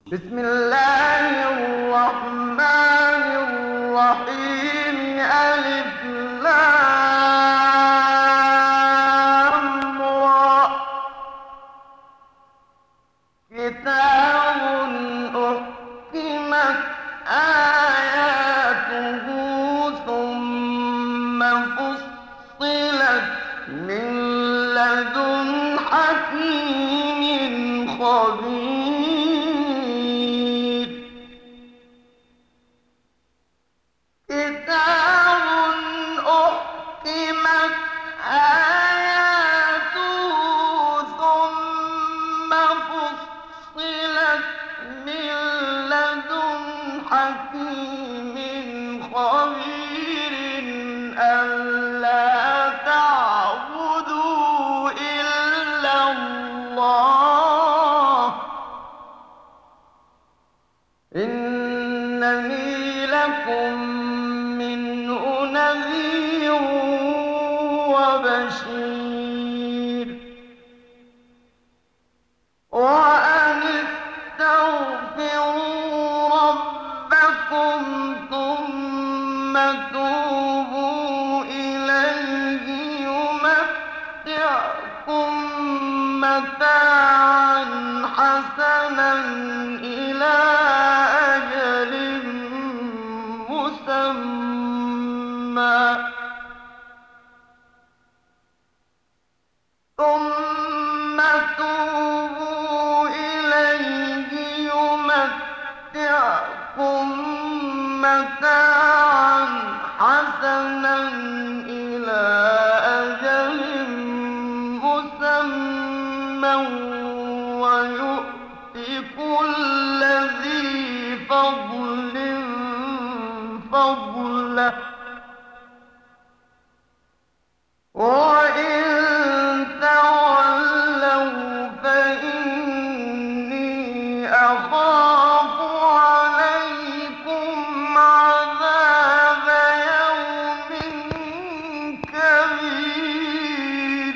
بسم الله الرحمن الرحيم. ألف لام را. كتاب أحكمت آياته ثم فصلت من لدن حكيم خبير. كتاب أحكمت آياته ثم فصلت من لدن حكيم خبير. ألا تعبدوا إلا الله إنني لكم منه نذير وبشير. وأن استغفروا ربكم ثم توبوا إليه يمتعكم متاعا حسنا إلى أجل مسمى ثم توبوا إليه يمتعكم متاعا حسنا إلى أجل مسمى ويؤت كل ذي فضل فضله. وإن تولوا فإني أخاف عليكم عذاب يوم كبير.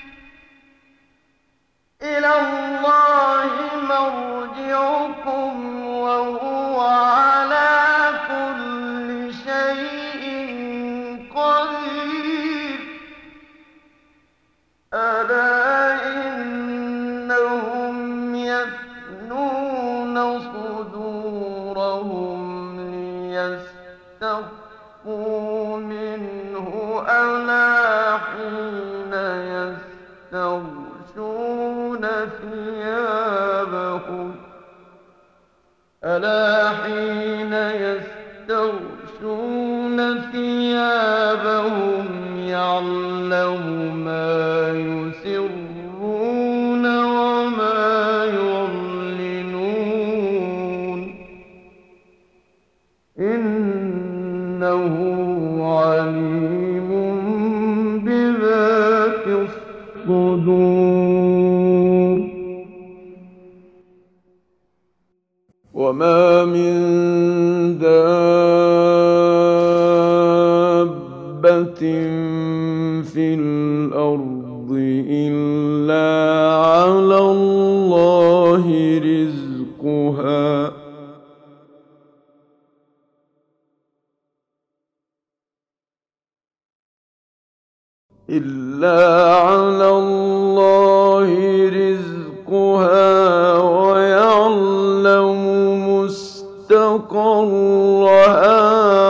إلى الله مرجعكم وهو على كل شيء قدير. ألا إنهم يثنون صدورهم ليستخفوا منه. ألا حين يستغشون ثيابهم يعلم ما يسرون وما يعلنون إنه عليم بذات الصدور. وما من دابة في الأرض إلا على الله رزقها ويعلم مستقرها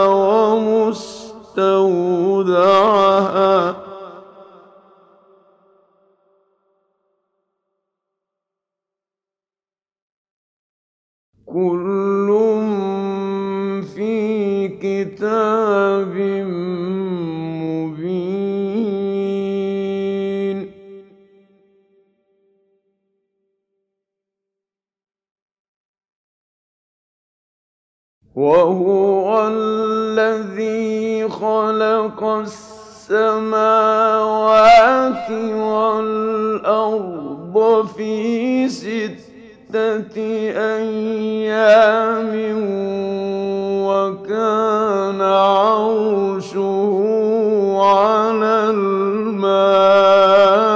ومستودعها كل في كتاب مبين. وهو الذي خلق السماوات والأرض في 6 أيام وكان عرشه على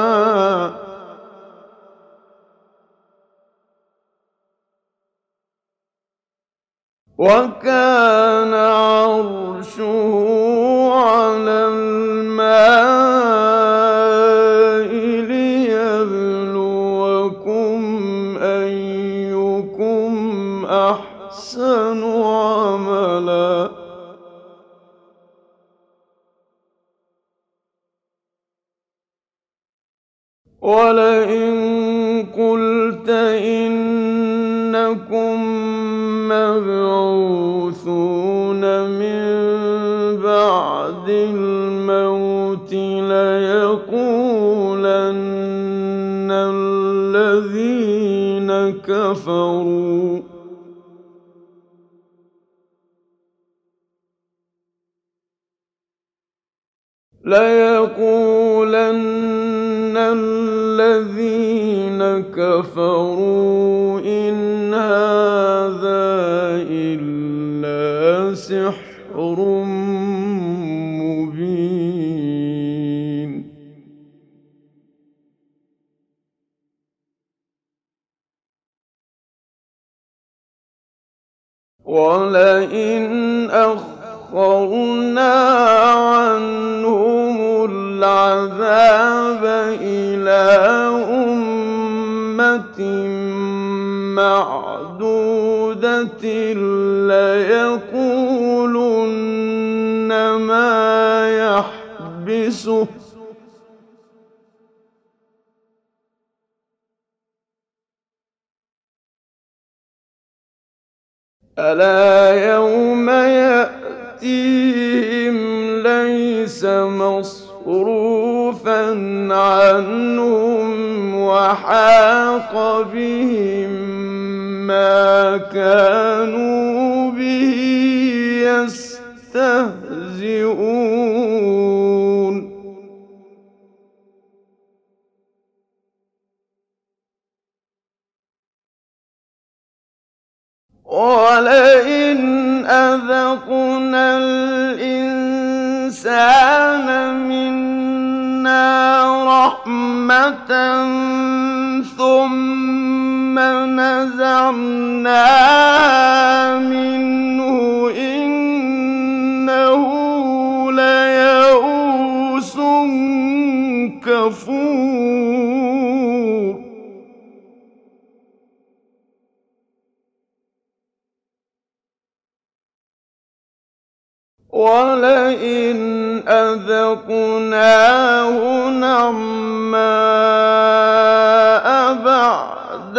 الماء وكان عرشه على الماء ليبلوكم أيكم أحسن عملا ولئن قلت إنكم مبعوثون من بعد الموت ليقولن الذين كفروا إن هذا إلا سحر مبين ولئن أخرنا عنهم العذاب إلى أمة معدودة ليقولن ما يحبسه ألا يوم يأتيهم ليس مصروفا عنهم وحاق بهم ما كانوا به يستهزئون ولئن أذقنا الإنسان منا رحمة ثم نزعناها منه إنه ليئوس كفور ولئن أذقناه نعماء بعد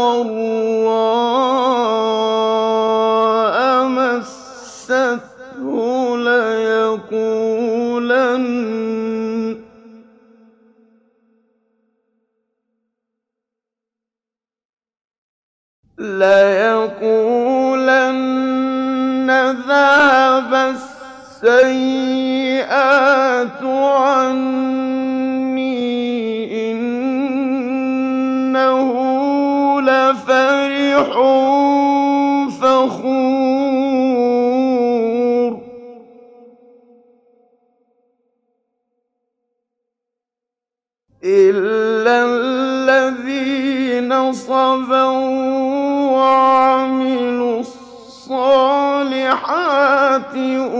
ضراء مسته ليقولن ذهب السيئات عني إنه لفرح فخور إلا الذين صبروا وعملوا الصالحات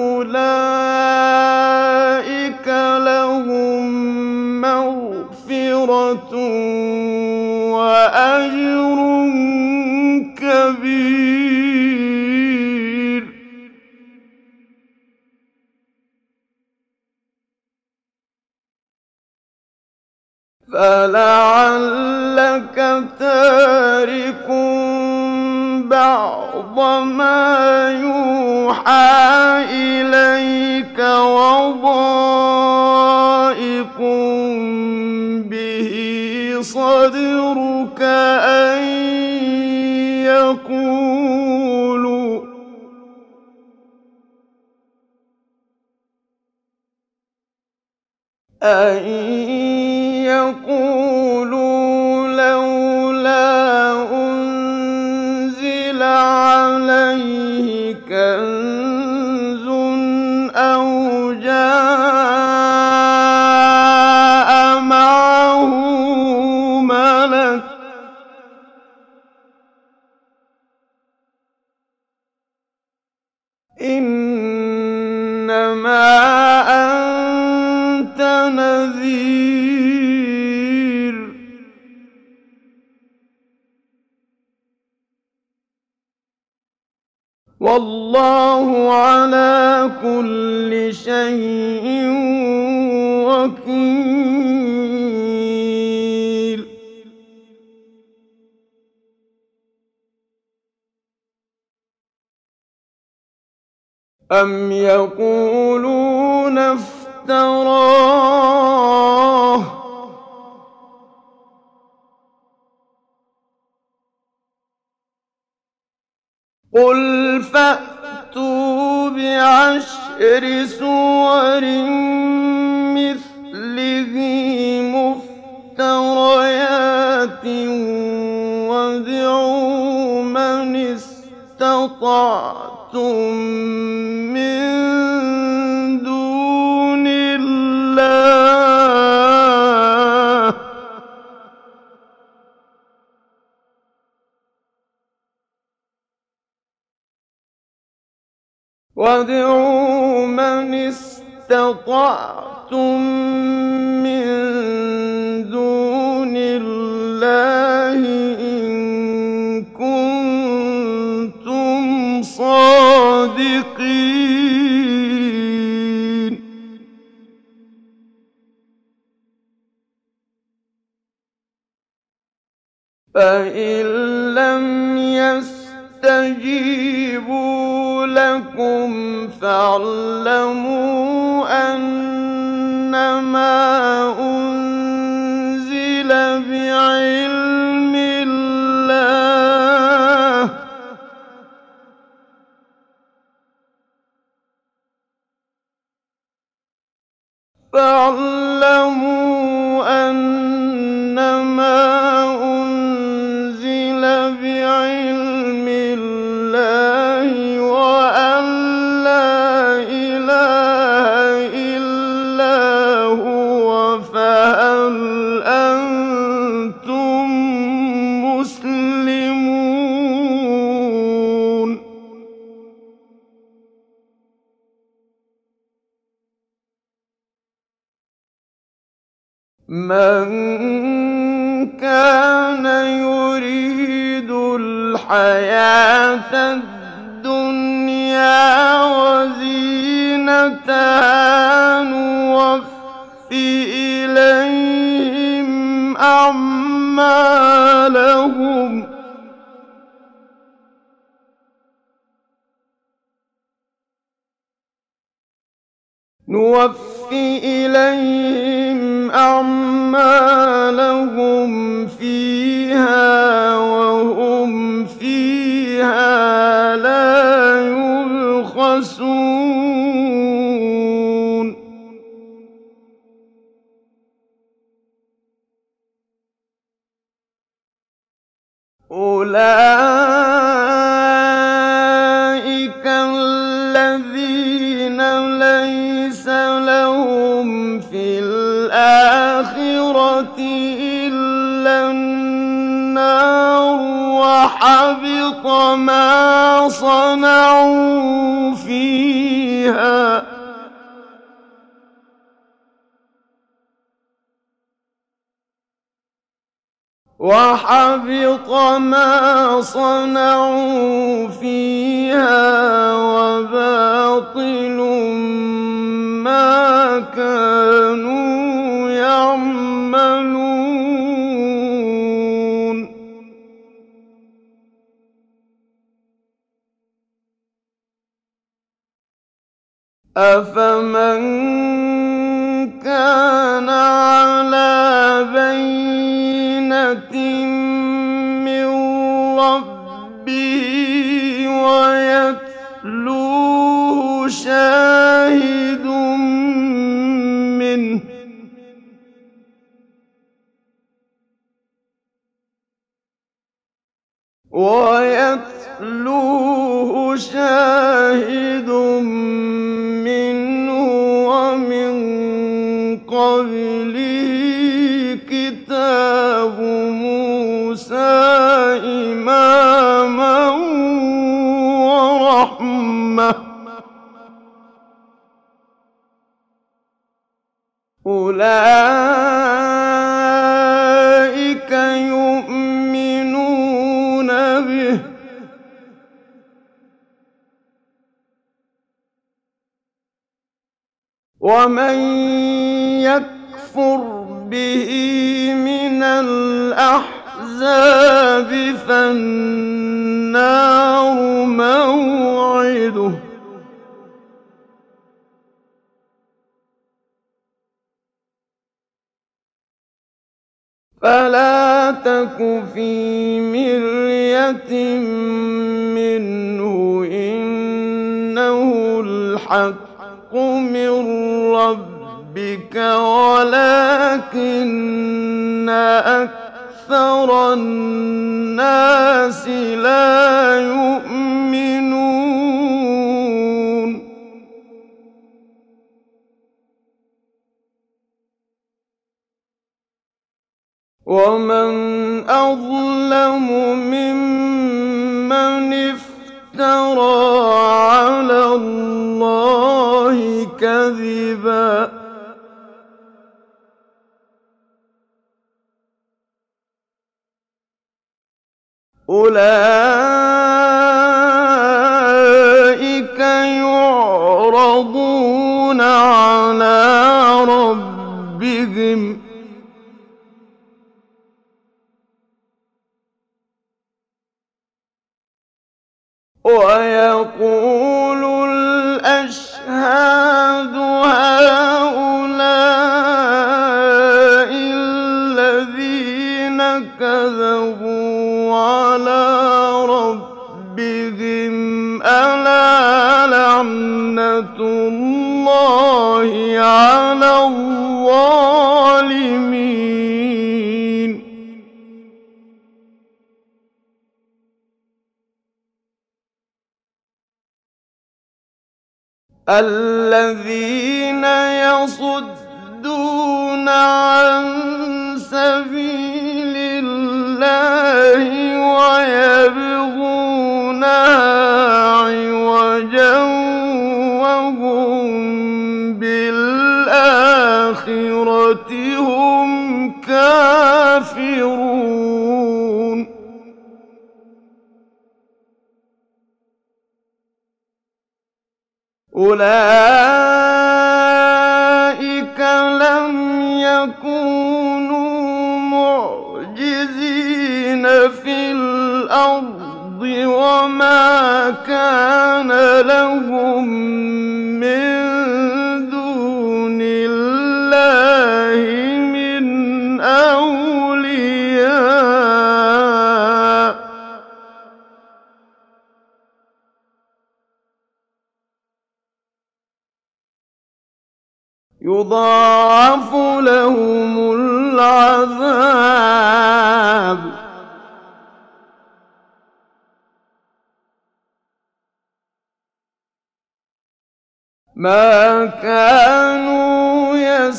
أولئك لهم مغفرة وأجر كبير فلعلك تارك بعض ما يوحى إليك وضائق به صدرك أن يقولوا لولا أنزل عليه كنز أو جاء معه ملك إنما أنت نذير والله على كل شيء وكيل أم يقولون افتراه قل فأتوا بعشر سور مثله مفتريات وادعوا من استطعتم من دون الله وادعوا من استطعتم من دون الله إن كنتم صادقين فإن لم يستجيبوا لكم فاعلموا أنما أنزل بعلم الله فاعلموا أنما أنزل بعلم الله وأن لا إله إلا هو فهل أنتم مسلمون من كان يريد الحياة الدنيا وزينتها نوفِ إليهم أعمالهم فيها وهم فيها لا يبخسون أولئك الذين ليس لهم في الآخرة إلا النار وحبط ما صنعوا فيها وباطل ما كانوا يعملون أفمن كان على بينة من ربه ويتلوه شاهد منه ومن قبله كتاب موسى إماما ورحمة أولئك يؤمنون به ومن يكفر به من الأحزاب فالنار موعده فلا تك في مرية منه إنه الحق من ربك ولكن أكثر الناس لا يؤمنون ومن أظلم ممن افترى على الله كذبا أولئك يعرضون على ربهم ويقول الأشهاد هؤلاء الذين كذبوا على ربهم ألا لعنة الله على الظالمين الذين يصدون عن سبيل الله ويبغونها عوجا وهم بالآخرة هم كافرون أولئك لم يكونوا معجزين في الأرض وما كان لهم من دون الله من أولياء يضاعف لهم العذاب ما كانوا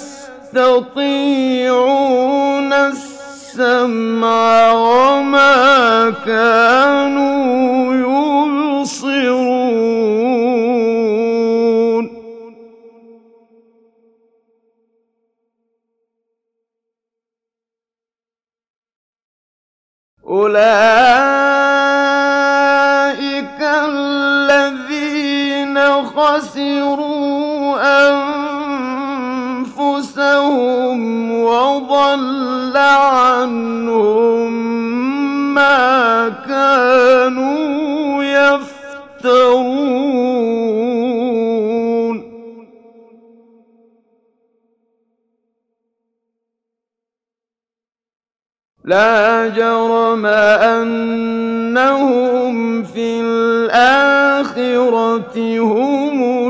يستطيعون السمع وما كانوا يبصرون أولئك الذين خسروا أنفسهم وضل عنهم ما كانوا يفترون لا جرم أنهم في الآخرة هم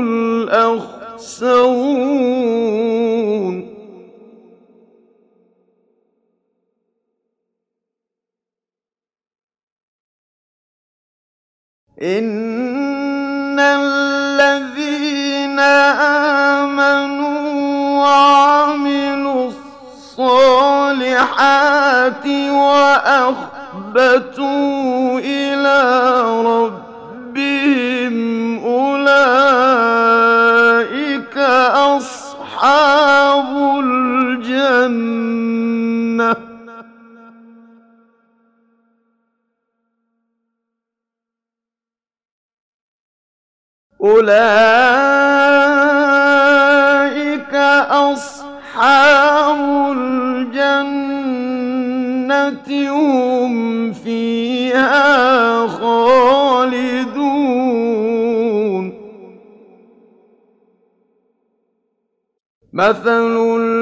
الأخسرون إن الذين آمنوا وعملوا الصالحات وأخبتوا إلى ربهم أولئك أصحاب أولئك أصحاب الجنة هم فيها خالدون مثل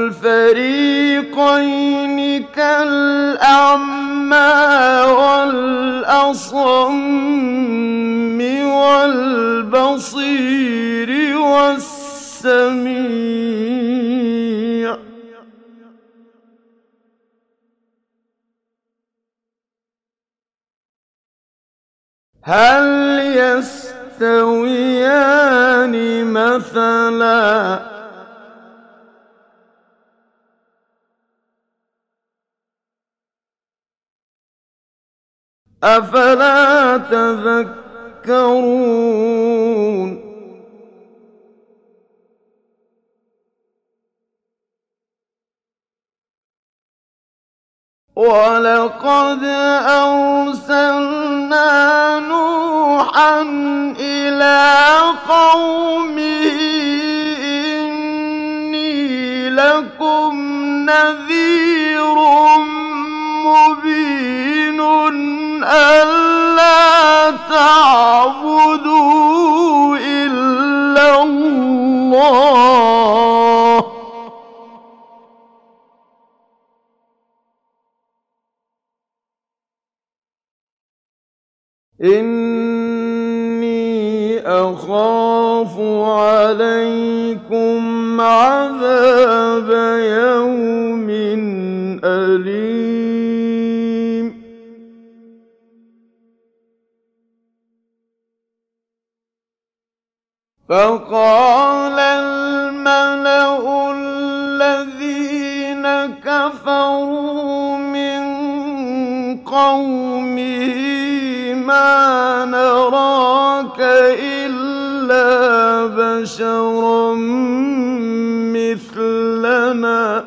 الفريقين كالأعمى والأصم والبصير والسميع هل يستويان مثلا أفلا تذكرون ولقد أرسلنا نوحا إلى قومه إني لكم نذير مبين ألا تعبدوا إلا الله إني أخاف عليكم عذاب يوم أليم فقال الملأ الذين كفروا من قومه ما نراك إلا بشرا مثلنا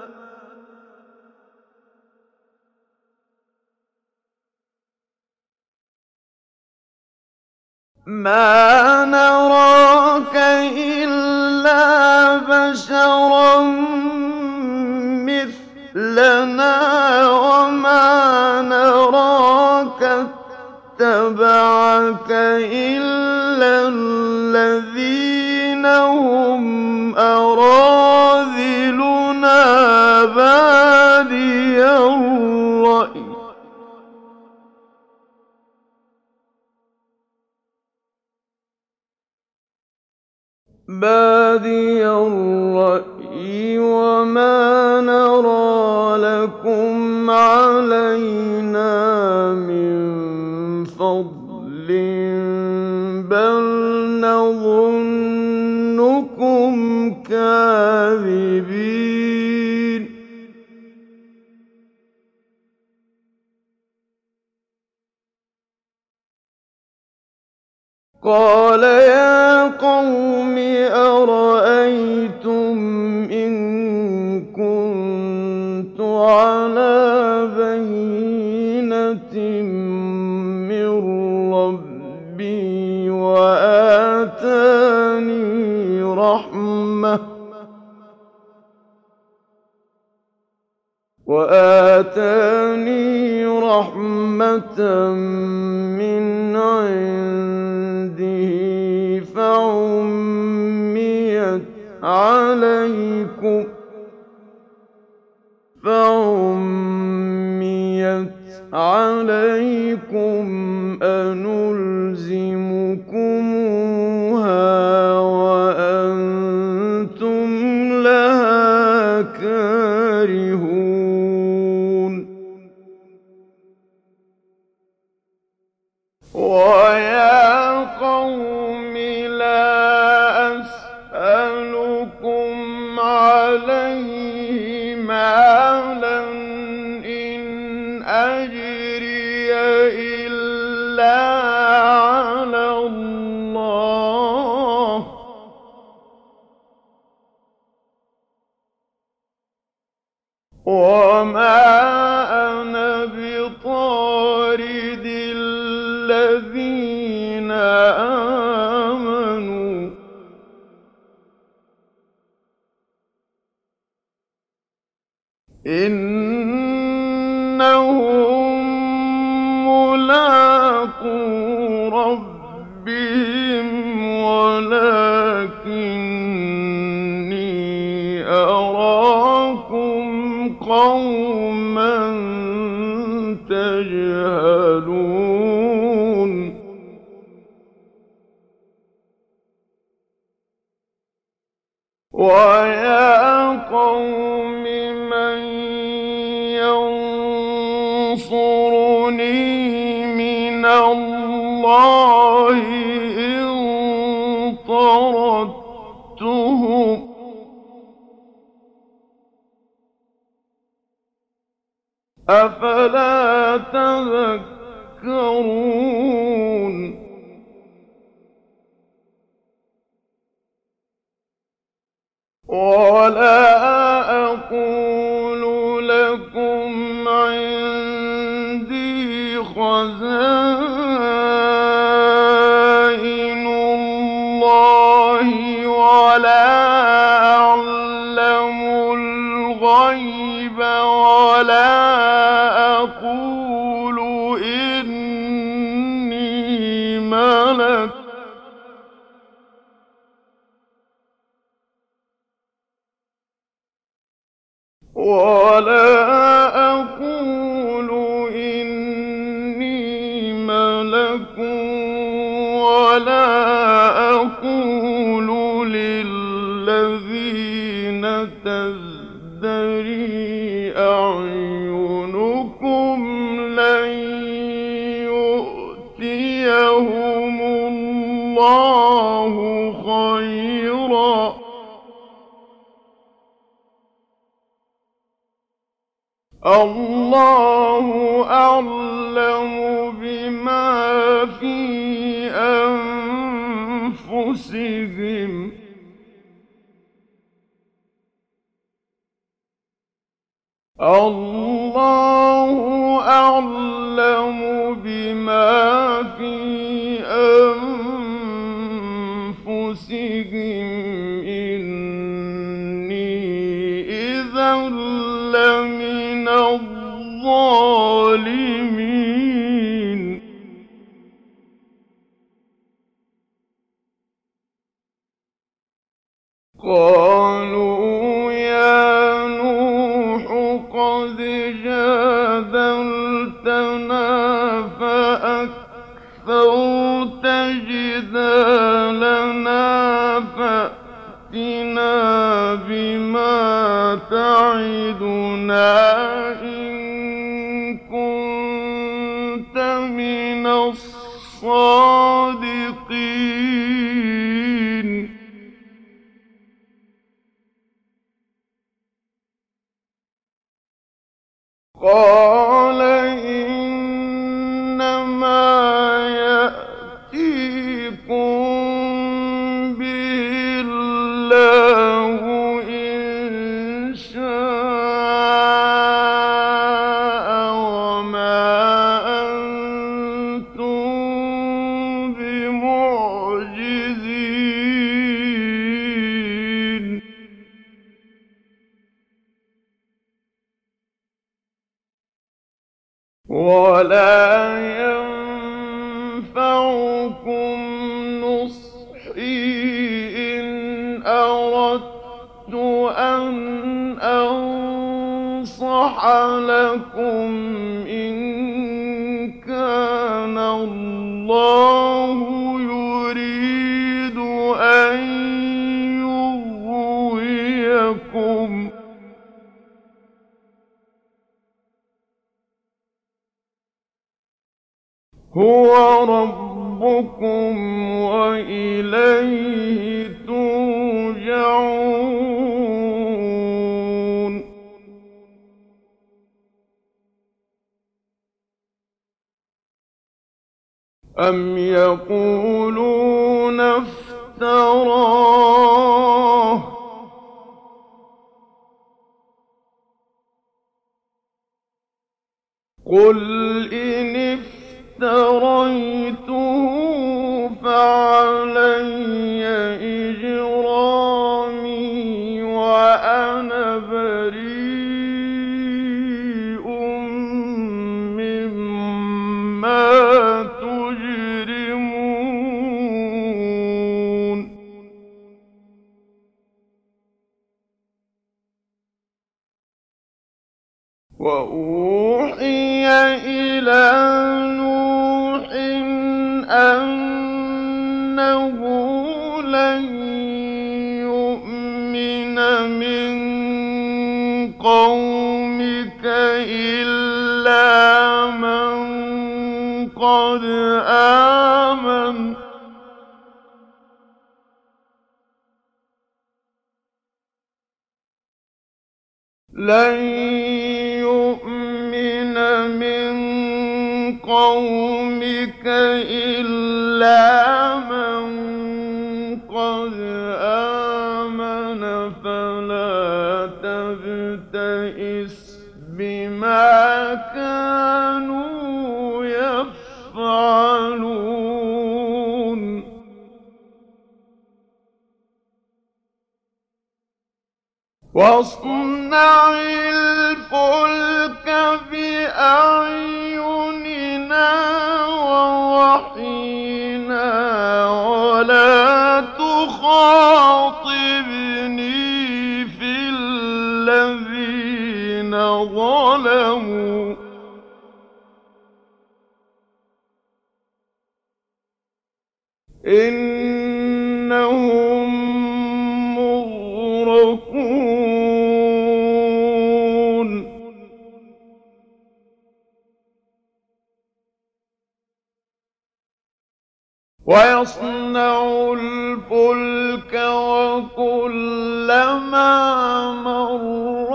ما نراك إلا بشرا مثلنا وما نراك اتبعك إلا الذين هم أراذلنا بادي الرأي وما نرى لكم علينا من فضل بل نظنكم كاذبين قال يا قوم أرأيتم إن كنت على بينة من ربي وآتاني رحمة من عنده فعميت عليكم أنلزمكموها وأنتم لها كارهون ويا قوم لا أسألكم عليه مالا إن أجري إلا على الله وما أنا بطارد الذين آمنوا إنهم ملاقو ربهم ولكني أراكم قوما تجهلون ويا قوم من ينصرني من الله إن طردتهم أفلا تذكرون ولا أقول لكم عندي خزائن الله ولا أعلم الغيب ولا أقول إني ملك ولا أقول للذين تزدري أعينكم لن يؤتيهم الله خيرا الله أعلم بما في أنفسهم الله أعلم بما في أنفسهم إني إذا لمن الظالمين قالوا يا نوح قد جادلتنا فأكثرت جدالنا فأتنا بما تعدنا إن كنت من الصادقين قال إنما يأتيكم به الله إن شاء وما أنتم بمعجزين ولا ينفعكم نصحي إن أردت أن أنصح لكم إن كان الله يريد أن يغويكم هو ربكم وإليه ترجعون أم يقولون افتراه قل إن افتريته فعلي إجرامي وأنا بريء وأوحي إلى نوح أنه لن يؤمن من قومك إلا من قد آمن لن يؤمن من قومك إلا من قد آمن فلا تبتئس بما كانوا يفعلون واصنع الفلك بأعيننا ووحينا ولا تخاطبني في الذين ظلموا إنهم مغرقون ويصنع الفلك وكلما مر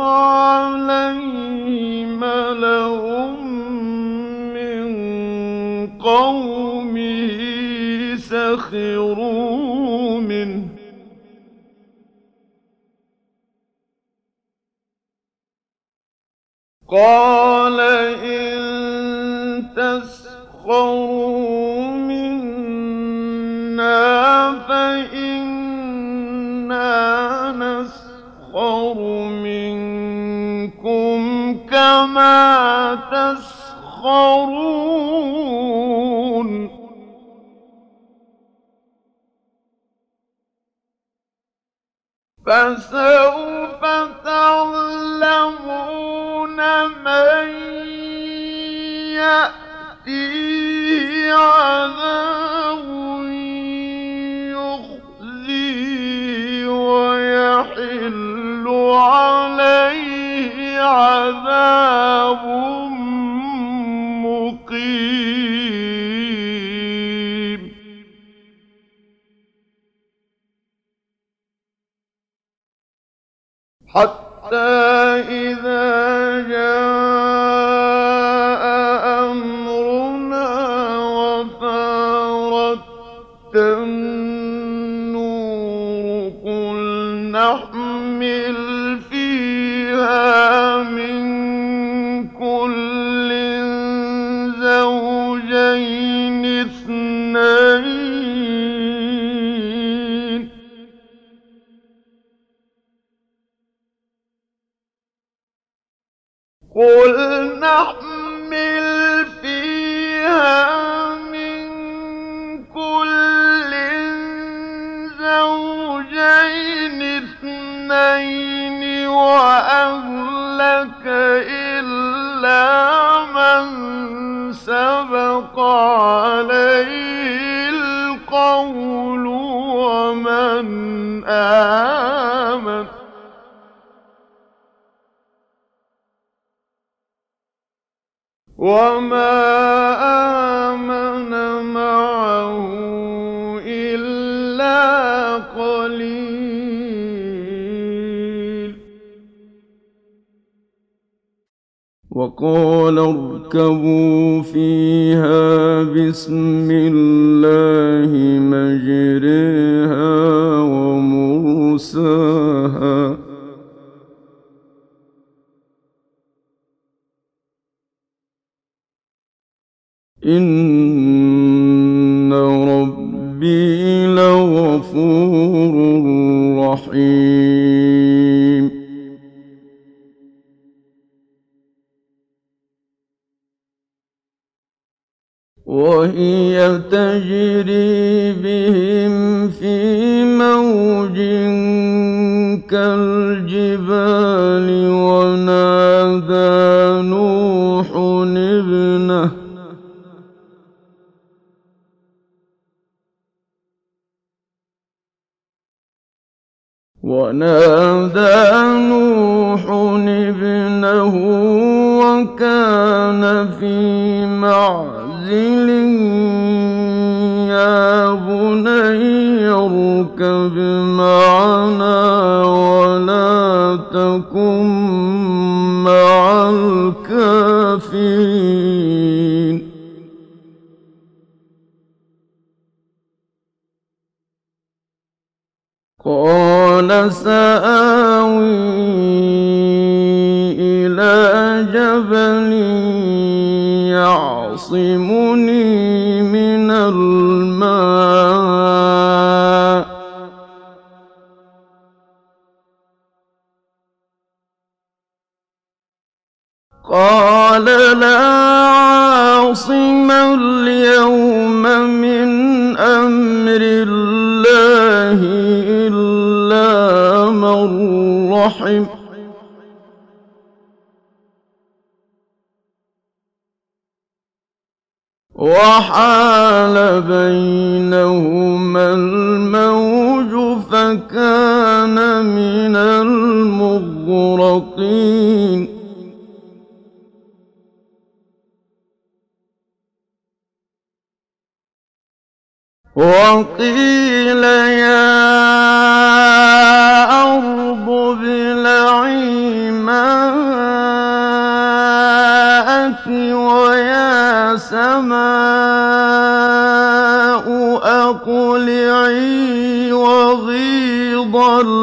عليه ملأ من قومه سخروا منه قال إن تسخروا منا فإنا نسخر منكم كما تسخرون فسوف تعلمون من يأتيه عذاب يخزيه ويحل عليه عذاب مقيم حتى إذا جاء أمرنا وفارت النور قل نحمل فيها من كل زوجين اثنين قل نحمل فيها من كل زوجين اثنين وأهلك إلا من سبق عليه القول ومن آمن وما آمن معه إلا قليل وقال اركبوا فيها بسم الله مجريها ومرساها إن ربي لغفور رحيم وهي تجري بهم في موج كالجبال ونادى ونادى نوح ابنه وكان في معزل يا بني اركب معنا ولا تكن مع الكافرين قال سآوي إلى جبل يعصمني من الماء قال لا عاصم اليوم من أمر الله إلا من رحم وحال بينهما الموج فكان من المغرقين وقيل يا أرض ابلعي ماءك ويا سماء أقلعي وغيض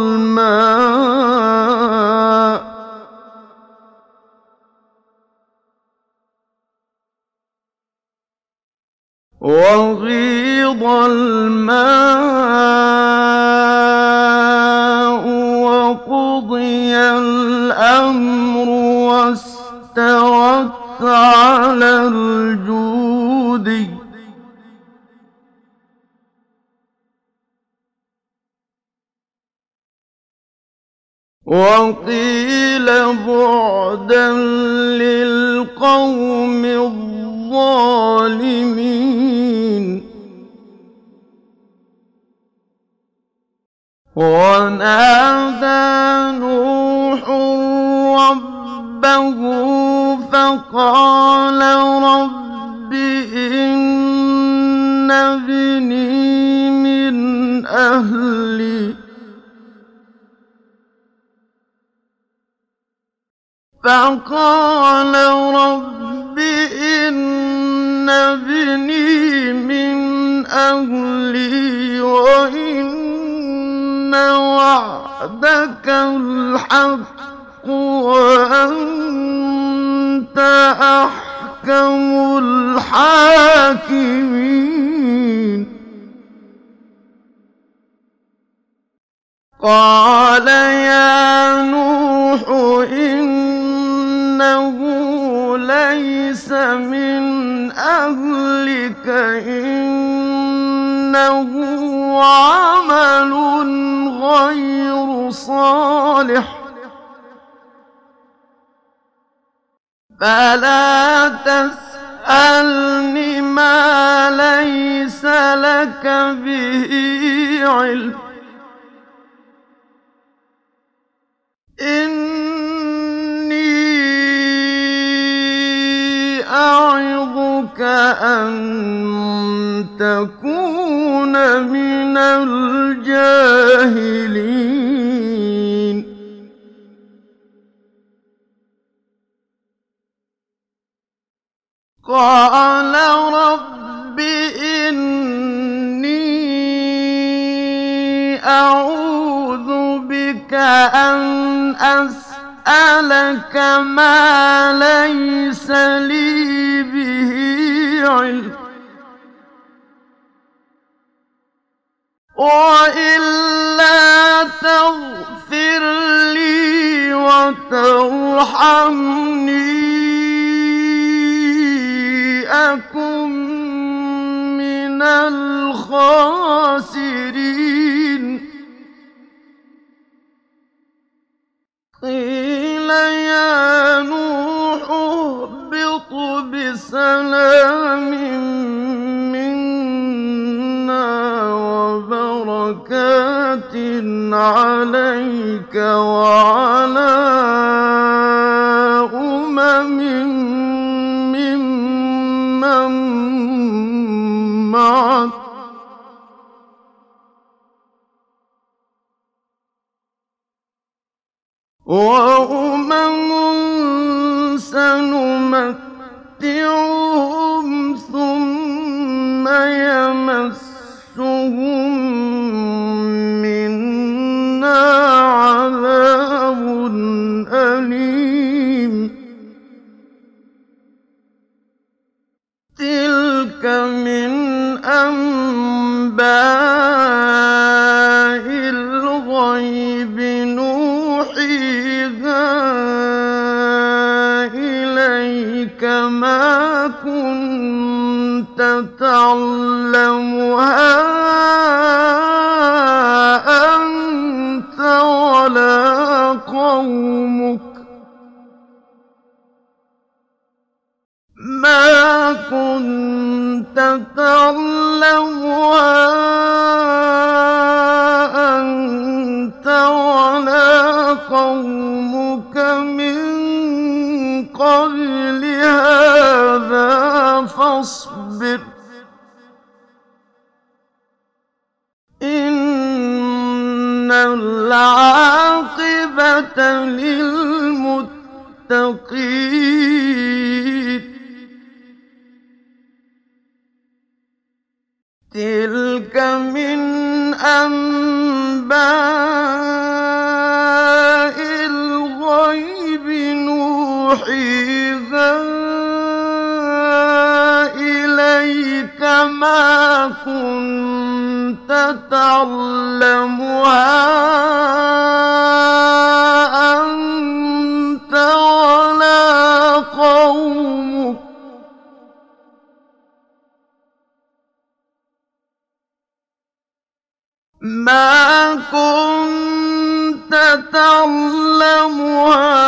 الماء وقضي الأمر واستوت على الجود وقيل بعدا للقوم الظالمين ونادى نوح ربه فقال رب إن ابني من أهلي فقال رب إن ابني من أهلي وإن وعدك الحق وأنت أحكم الحاكمين قال يا نوح إنه ليس من أهلك إنه عمل غير صالح فلا تسألني ما ليس لك به علم إني أعظك أن تكون من الجاهلين قال رب إني أعوذ بك أن أسألك ما ليس لي به علم وإلا تغفر لي وترحمني أكن من الخاسرين قيل يا نوح اهبط بسلام منا وبركات عليك وعلى ممن معك سنمتعهم ثم يمسهم منا عذاب أليم تلك من أنباء الغيب نوحيها إليك ما كنت تعلمها أنت ولا قومك ما كنت تعلمها أنت ولا قومك من قبل هذا فاصبر إن العاقبة للمتقين تلك من أنباء الغيب نوحيها إليك ما كنت تعلمها أنت ولا قومك ما كنت تعلمها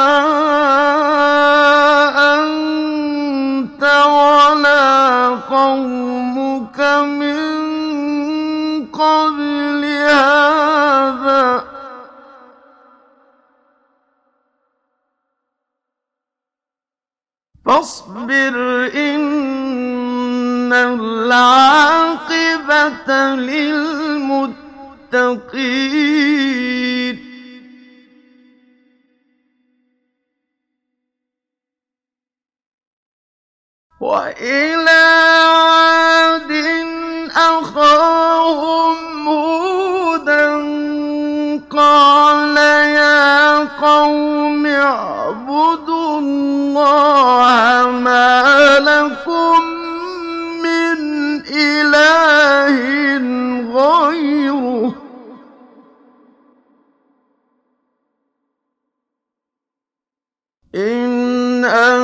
أنت ولا قومك من قبل هذا فاصبر إن العاقبة للمتقين وإلى عاد أخاهم هودا قال يا قوم اعبدوا الله ما لكم من إله غيره إن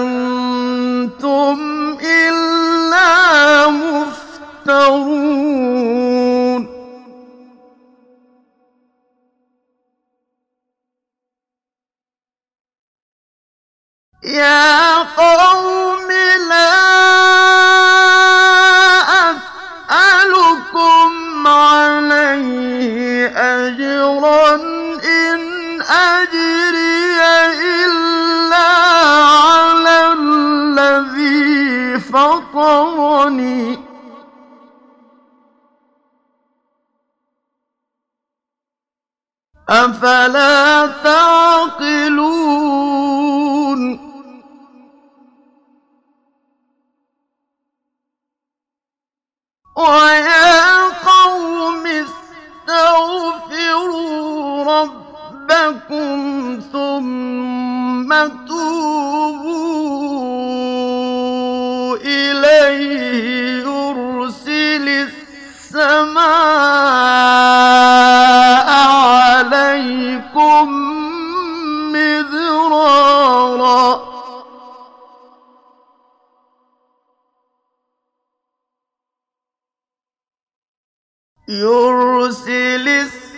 أنتم إلا مفترون يا قوم لا أسألكم عليه أجرا إن أجري إلا على الذي فطرني أفلا تعقلون ويا قوم استغفروا ربكم ثم توبوا إليه يرسل السماء عليكم مدرارا يرسل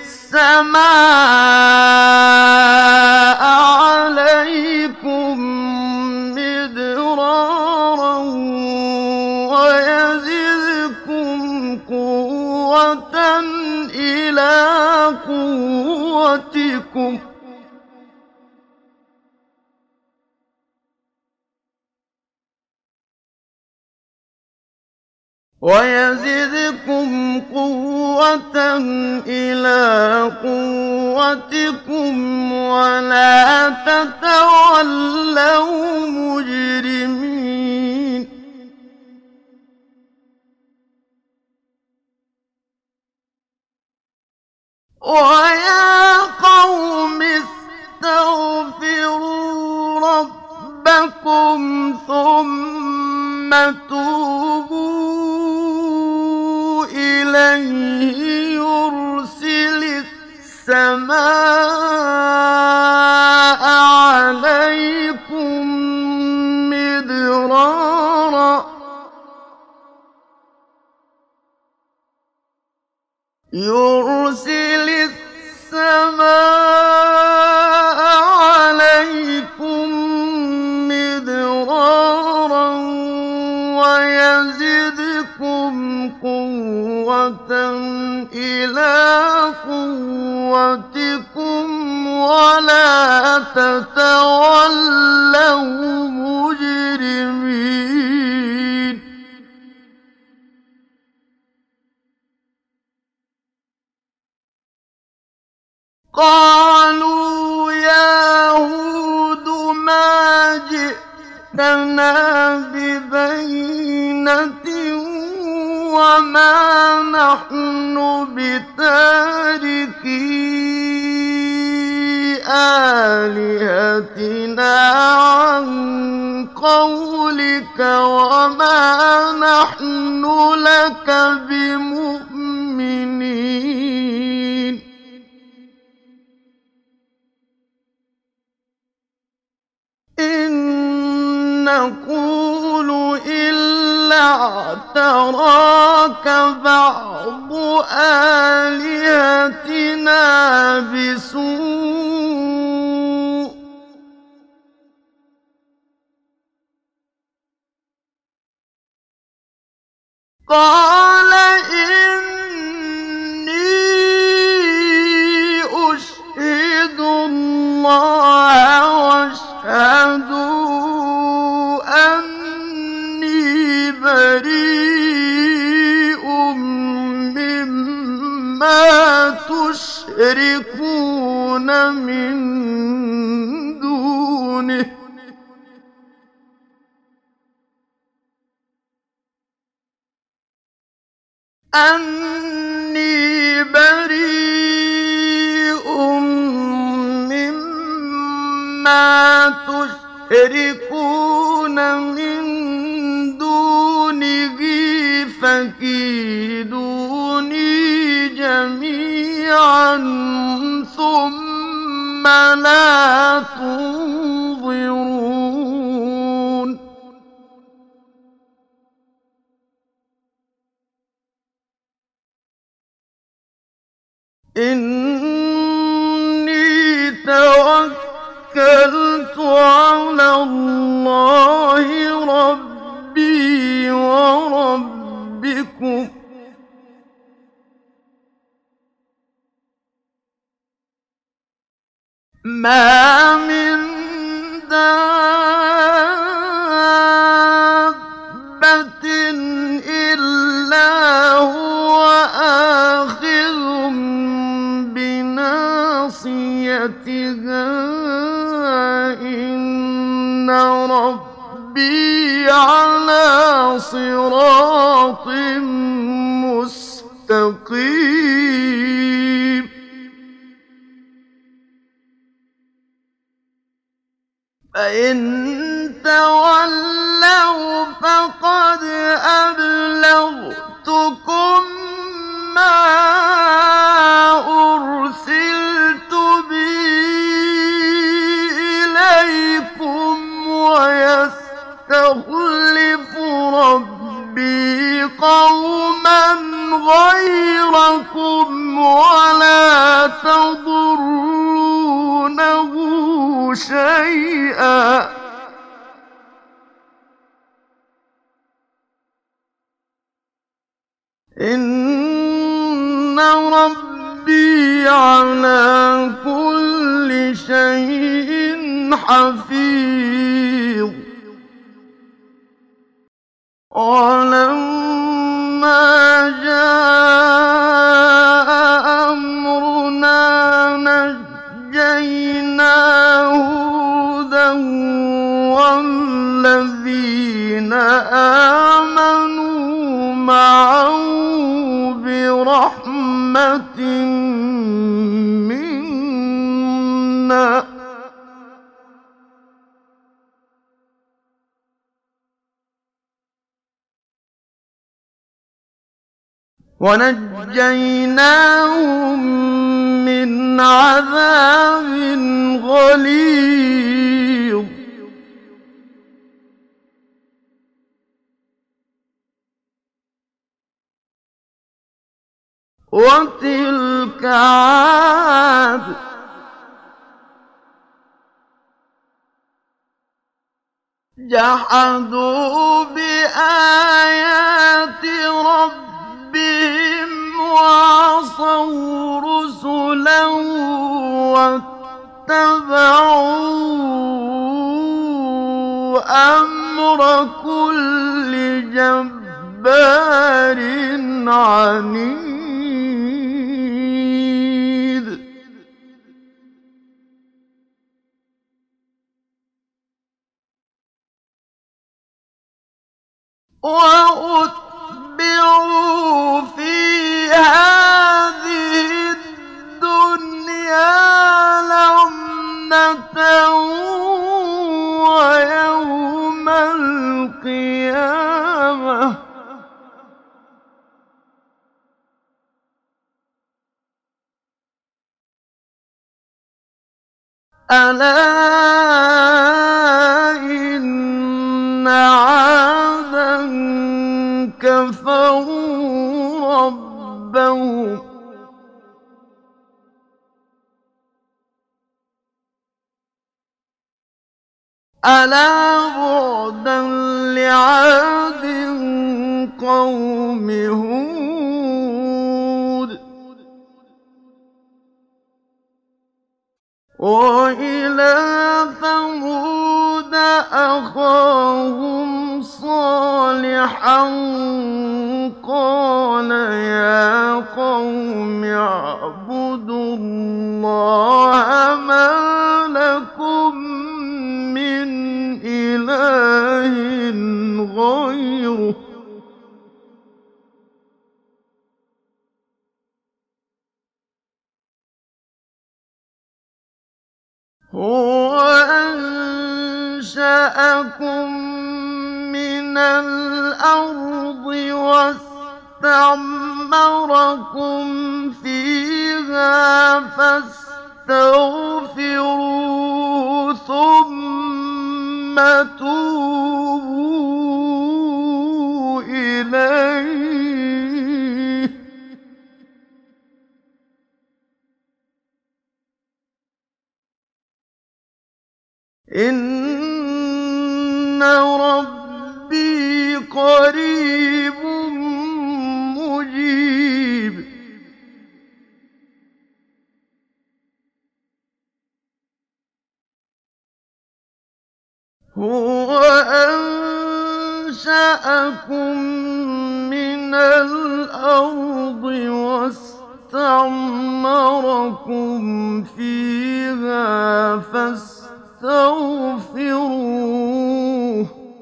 السماء عليكم مدرارا ويزدكم قوة إلى قوة ويزدكم قوة إلى قوتكم ولا تتولوا مجرمين ويا قوم استغفروا ربكم ثم توبوا إليه يرسل السماء عليكم مدرارا يرسل السماء عليكم مدرارا ويزدكم قوة إلى قوتكم ولا تتولوا مجرمين قالوا يا هود ما جئتنا ببينة وما نحن بتاركي آلهتنا عن قولك وما نحن لك بمؤمنين إن نقول إلا اعتراك بعض آلهتنا بسوء قال إني أشهد الله واشهدوا أني بريء مما تشركون من دونه أني بريء مما تشركون من دونه فكيدوني جميعا ثم لا تنظرون إني توكلت على الله ربي وربكم ما من دابة إلا هو آخذ بناصيتها إن ربي على صراط مستقيم فإن تولوا فقد أبلغتكم ما أرسلت به إليكم ويستخلف ربي قوما غيركم ولا تضرونه شيئا إن ربي على كل شيء حفيظ ولما فلما جاء أمرنا نجينا هودا والذين آمنوا معه برحمة منا ونجيناهم من عذاب غليظ وتلك عاد جحدوا بآيات ربهم وعصوا رسله واتبعوا أمر كل جبار عنيد وأتبعوا في هذه الدنيا لعنة ويوم القيامة ألا إن عادا كفروا ربهم ألا بعدا لعاد قوم هود وإلى ثمود أخاهم صالحا قال يا قوم اعبدوا الله ما لكم من إله غيره هو أنشأكم من الأرض واستعمركم فيها فاستغفروه ثم توبوا إليه إن ربي قريب مجيب هو أنشأكم من الأرض واستعمركم فيها فاستغفروه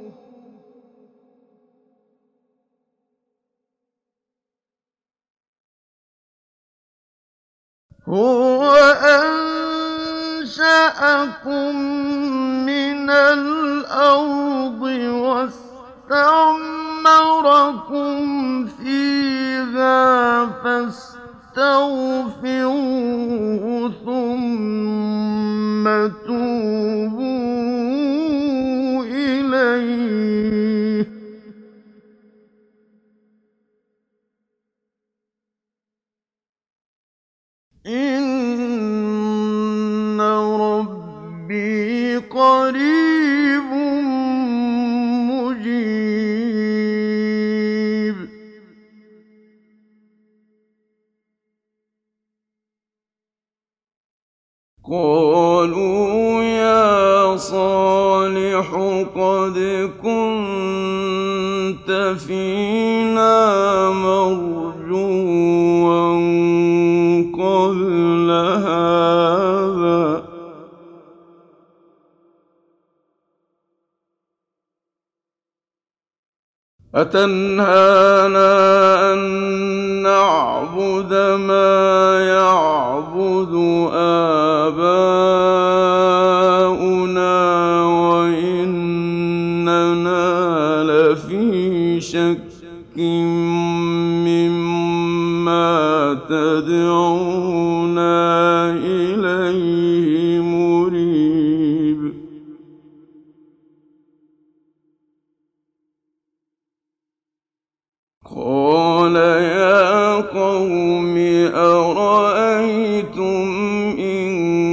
هو أنشأكم من الأرض واستعمركم فيها فاستغفروه ثم توبوا إليه إن ربي قريب مجيب قالوا يا صالح قد كنت فينا مرجوا قبل هذا أتنهانا أن نعبد ما يعبد آباؤنا وإننا لفي شك مما تدعونا إليه مريب قال يا قوم أرأيتم إن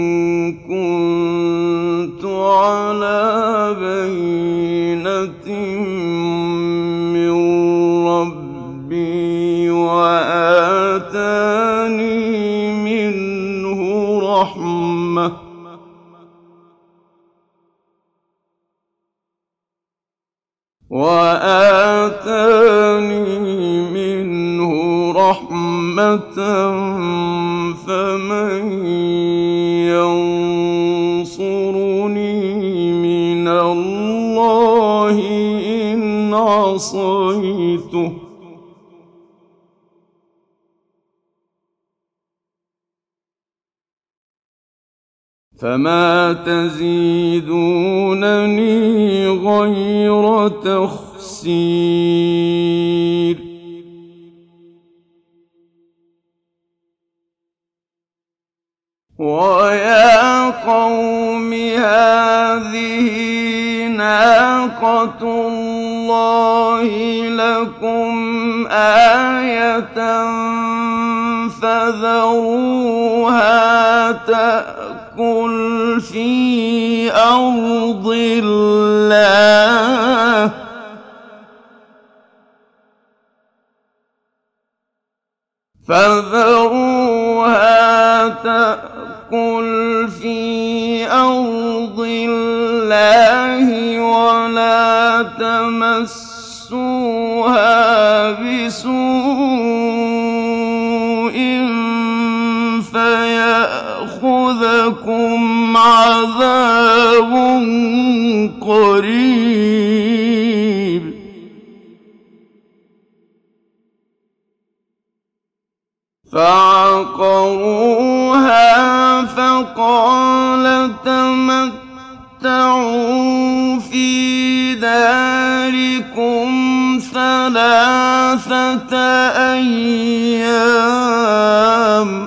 كنت على بينة من ربي وآتاني منه رحمة فمن ينصرني من الله إن عصيته فما تزيدونني غير تخسير ويا قوم هذه ناقة الله لكم آية فذروها تأكل في أرض الله ولا تمسوها بسوء فيأخذكم عذاب قريب فعقروها فقال تمتعوا في داركم 3 أيام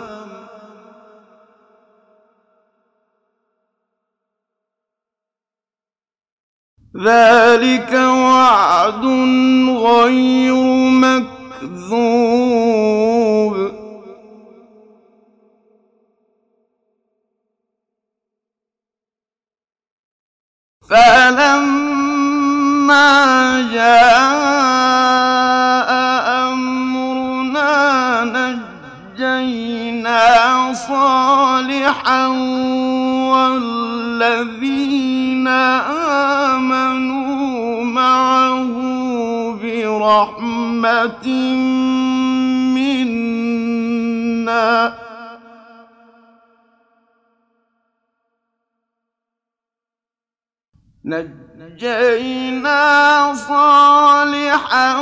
ذلك وعد غير مكذوب فلما جاء أمرنا نجينا صالحا والذين آمنوا معه برحمة منا نجينا صالحا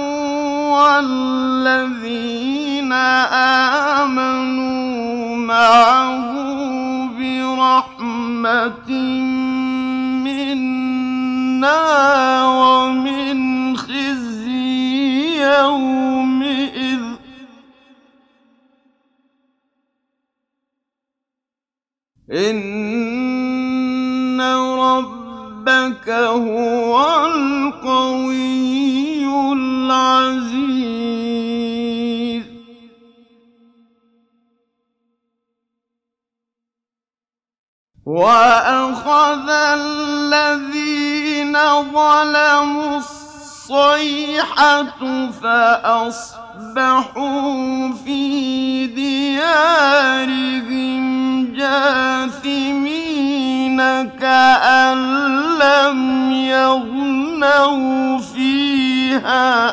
والذين آمنوا معه برحمة منا ومن خزي يومئذ إن ربك هو القوي العزيز وأخذ الذين ظلموا الصيحة فأصبحوا في ديارهم جاثمين كأن لم يغنوا فيها فيها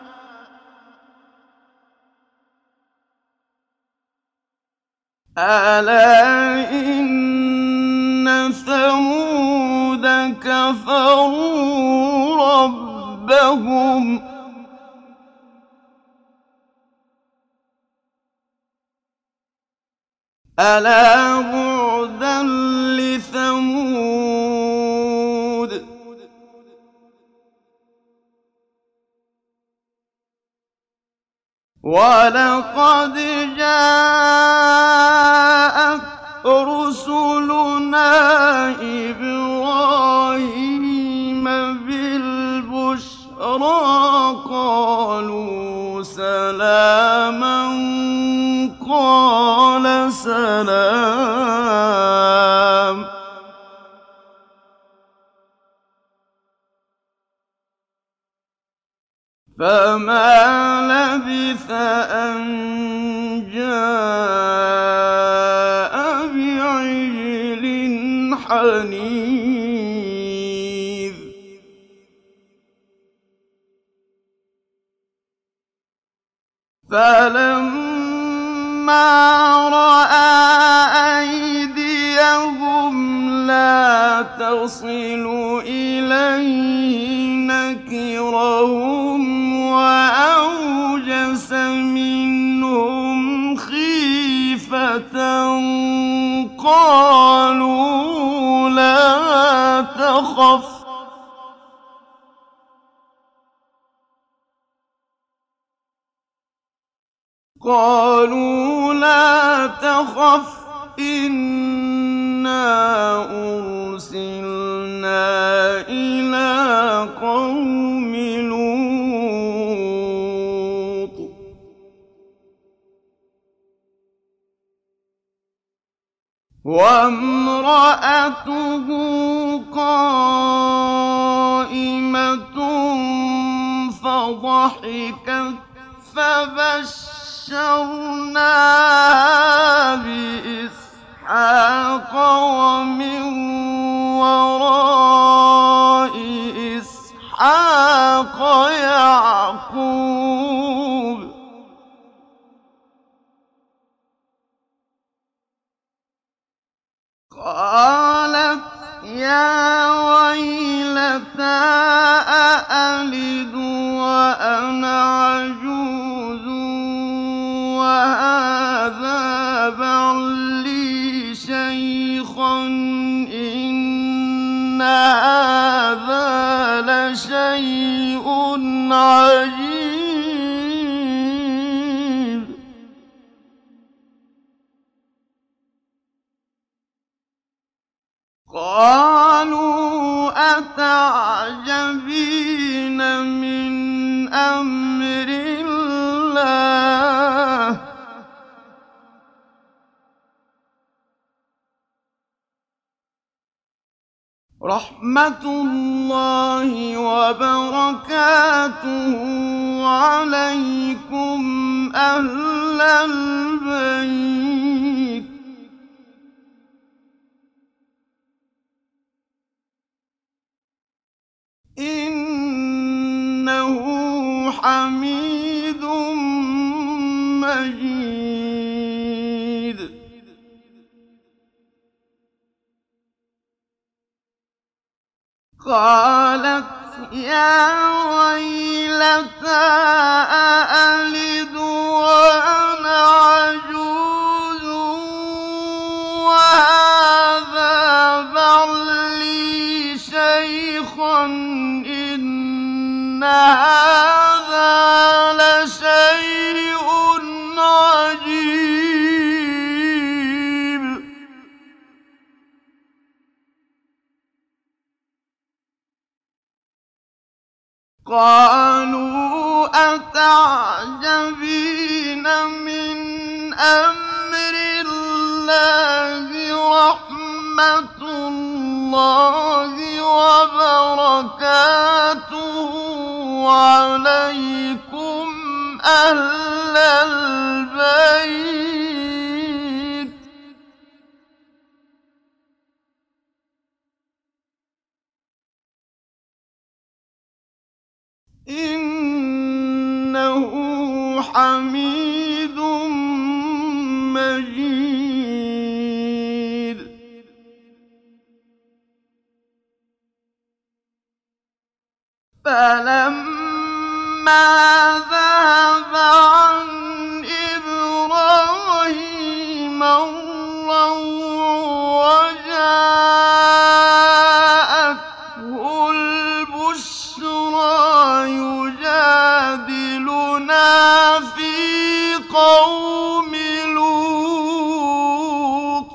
ألا إن ثمود كفروا ربهم ألا بعدا لثمود ولقد جاءت رسلنا إبراهيم بالبشرى قالوا سلاما قال سلام فما لبث أن جاء بعجل حنيذ فلما رأى أيديهم لا تصل إليه نكرهم وأوجس منهم خيفة قالوا لا تخف إنا أرسلنا إلى قوم لوط وامرأته قائمة فضحكت فبشرناها بإسحاق ومن وراء إسحاق يعقوب قالت يا ويلتى أألد وأنا عجوز وهذا بعلي شيخا إن هذا لشيء عجيب قالوا أتعجبين من أمر الله رحمة الله وبركاته عليكم أهل البيت إنه حميد مجيد قالت يا ويلتى أألد وأنا عجوز وهذا بعلي شيخا إن هذا لشيء عجيب قالوا أتعجبين من أمر الله رحمة الله وبركاته عليكم أهل البيت إن حميد مجيد. فلما ذهب عن إبراهيم الروع وجاءته البشرى يجادلنا في قوم لوط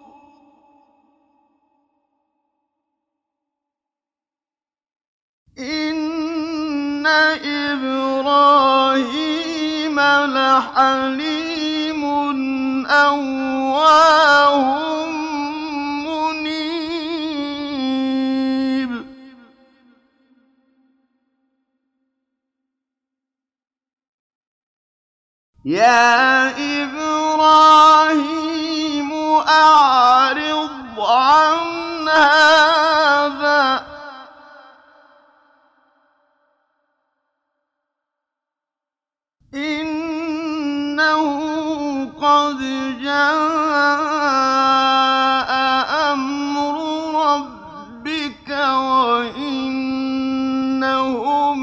إن إبراهيم لحليم أواه منيب. يا إبراهيم أعرض عن هذا إنه قد جاء أمر ربك وإنهم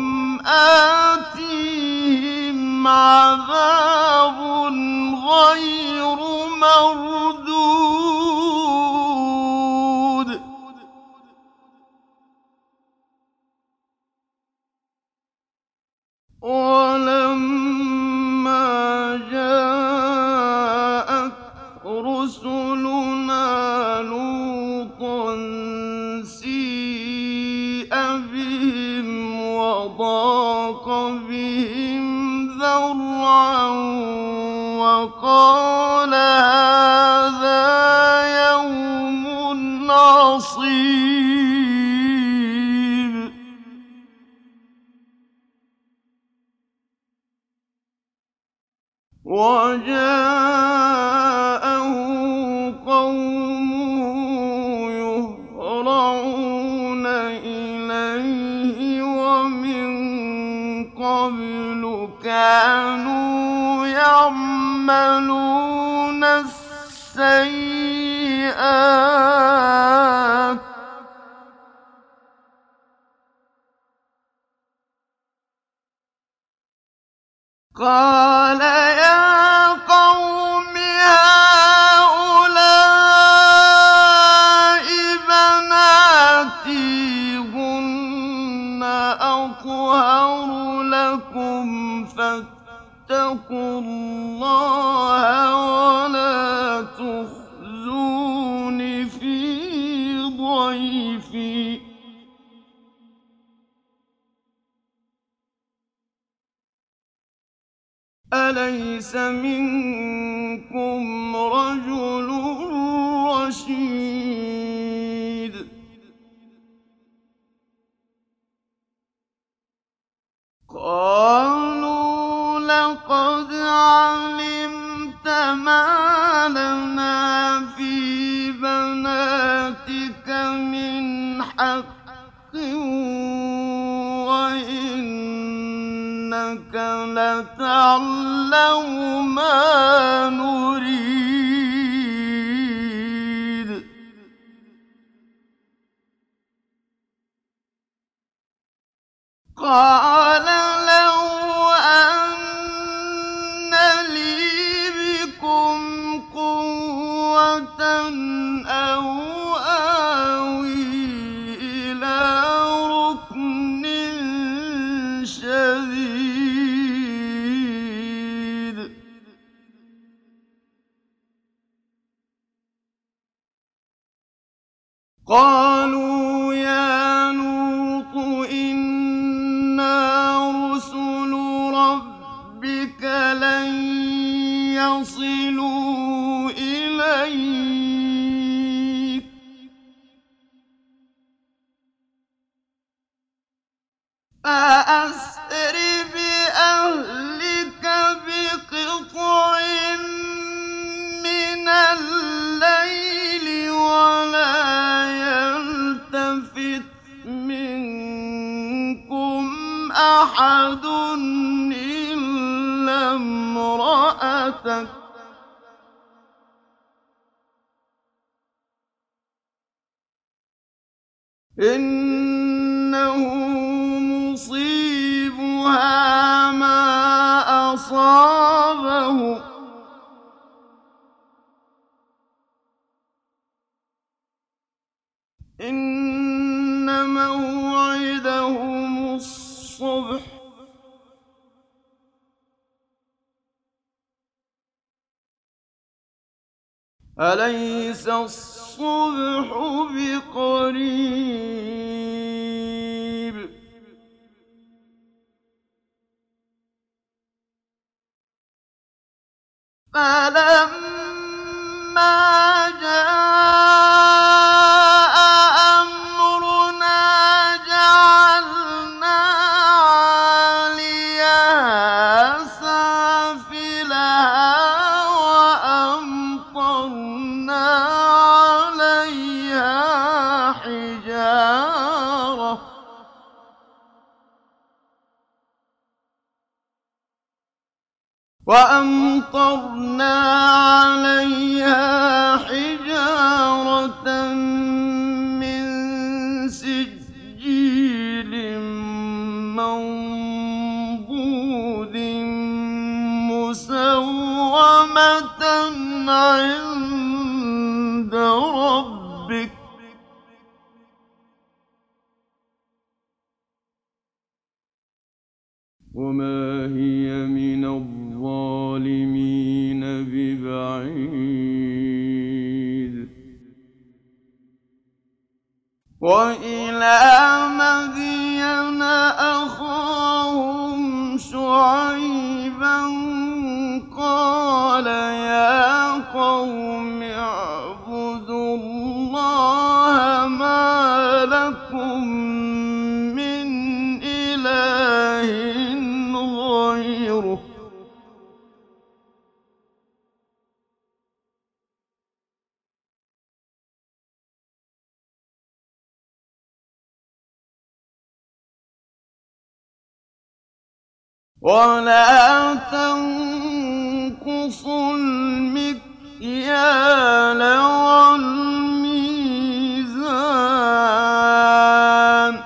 آتيهم عذاب غير مردود. ولما جاءت رسلنا لوطا سيء بهم وضاق بهم ذرعا وقال هذا يوم عصيب. وجاءه قومه يهرعون إليه ومن قبل كانوا يعملون السيئات قال يا قوم هؤلاء بناتي هن أطهر لكم فاتقوا الله ولا تخزون في ضيفي. أليس منكم رجل رشيد. قالوا لقد علمت ما لنا في بناتك من حق وإنك لتعلم ما نريد. قال لو أن لي بكم قوة أو آوي إلى ركن شديد. قالوا يا لوط إنا رسل ربك لن يصلوا إليك فأسر بأهلك بقطع من الليل ولا يلتفت منكم أحد إلا طاعتك إنه مصيبها ما أصابه إن موعدهم الصبح أليس الصبح بقريب فلما جاء أمرنا جعلنا عاليها سافلها وأمطرنا عليها حجارة من سجيل منضود مسومة عند ربك وما هي من الظالمين ببعيد وإلى مدين أخاهم شعيبا قال يا قوم اعبدوا الله ما لكم من إله غيره ولا تنقصوا المكيال والميزان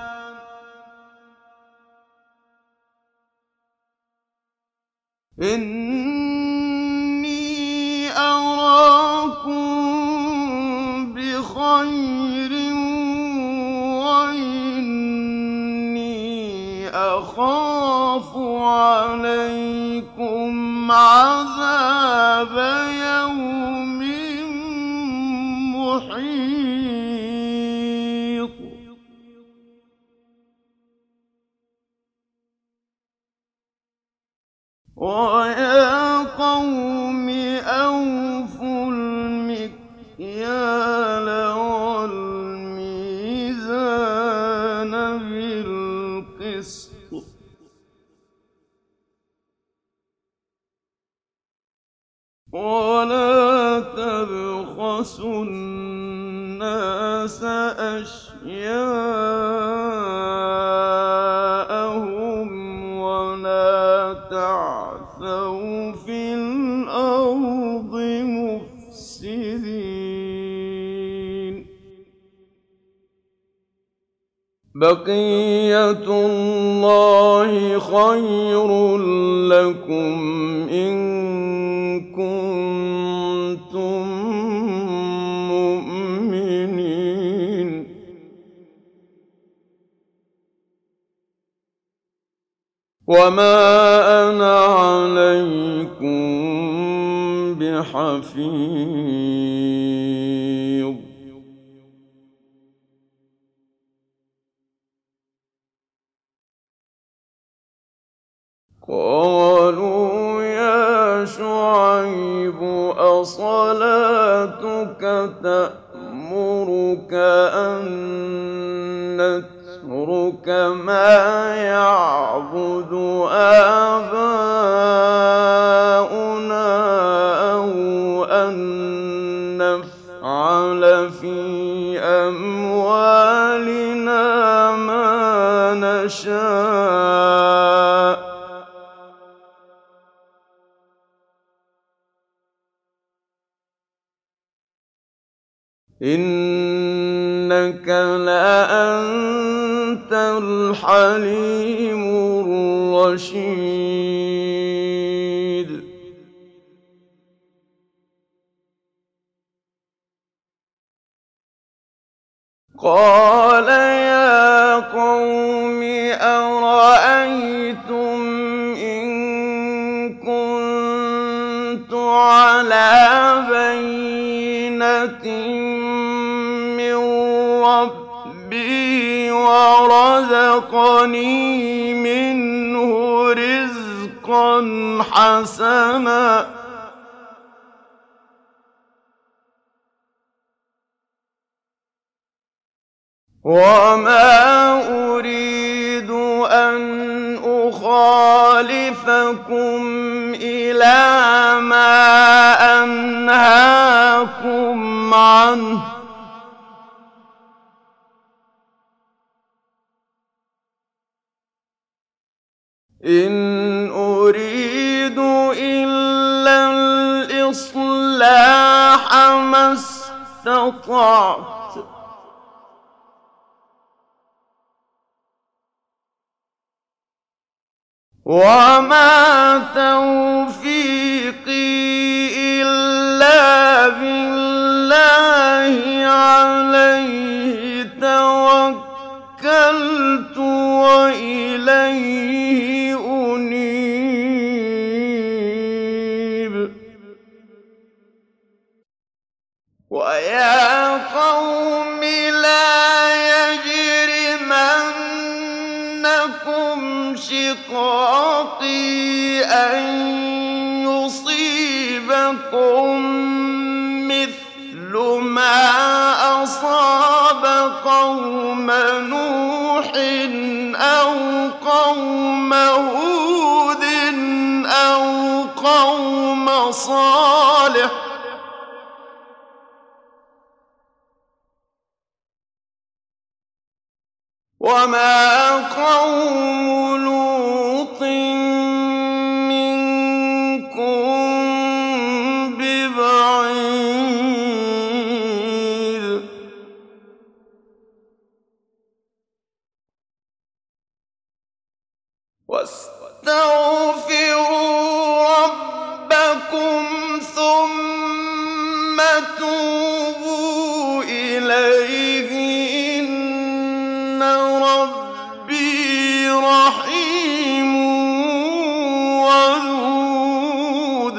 إني أراكم بخير وإني أخاف عليكم عذاب يوم محيط ويا قوم أوفوا المكيال والميزان بالقسط ولا تبخسوا الناس أشياءهم ولا تعثوا في الأرض مفسدين بقية الله خير لكم إن كنتم مؤمنين وما أنا عليكم بحفيظ قالوا يا شعيب أصلاتك تأمرك أن نترك ما يعبد آباؤنا أو أن نفعل في أموالنا ما نشاء إِنَّكَ لَأَنتَ الْحَلِيمُ الرَّشِيدُ قَالَ يَا قَوْمِ أَرَأَيْتُمْ إِن كُنتُ عَلَىٰ بَيِّنَةٍ مِّن رَّبِّي وَرَزَقَنِي مِنْهُ رِزْقًا حَسَنًا وَمَا أُرِيدُ أَنْ أُخَالِفَكُمْ إِلَىٰ مَا أَنْهَاكُمْ عَنْهُ ۚ إِنْ أُرِيدُ إِلَّا الْإِصْلَاحَ مَا اسْتَطَعْتُ ۚ وَمَا تَوْفِيقِي إِلَّا بِاللَّهِ ۚ عَلَيْهِ تَوَكَّلْتُ وَإِلَيْهِ أُنِيبُ وَيَا قَوْمِ لَا يَجْرِمَنَّكُمْ شِقَاقِي أَن يُصِيبَكُم مِّثْلُ مَا أَصَابَ قَوْمَ نُوحٍ أَوْ قَوْمَ هُودٍ أَوْ قَوْمَ صَالِحٍ ۚ وَمَا قَوْمُ لُوطٍ مِّنكُم بِبَعِيدٍ وَاسْتَغْفِرُوا رَبَّكُمْ ثُمَّ تُوبُوا إِلَيْهِ إِنَّ رَبِّي رَحِيمٌ وَدُودٌ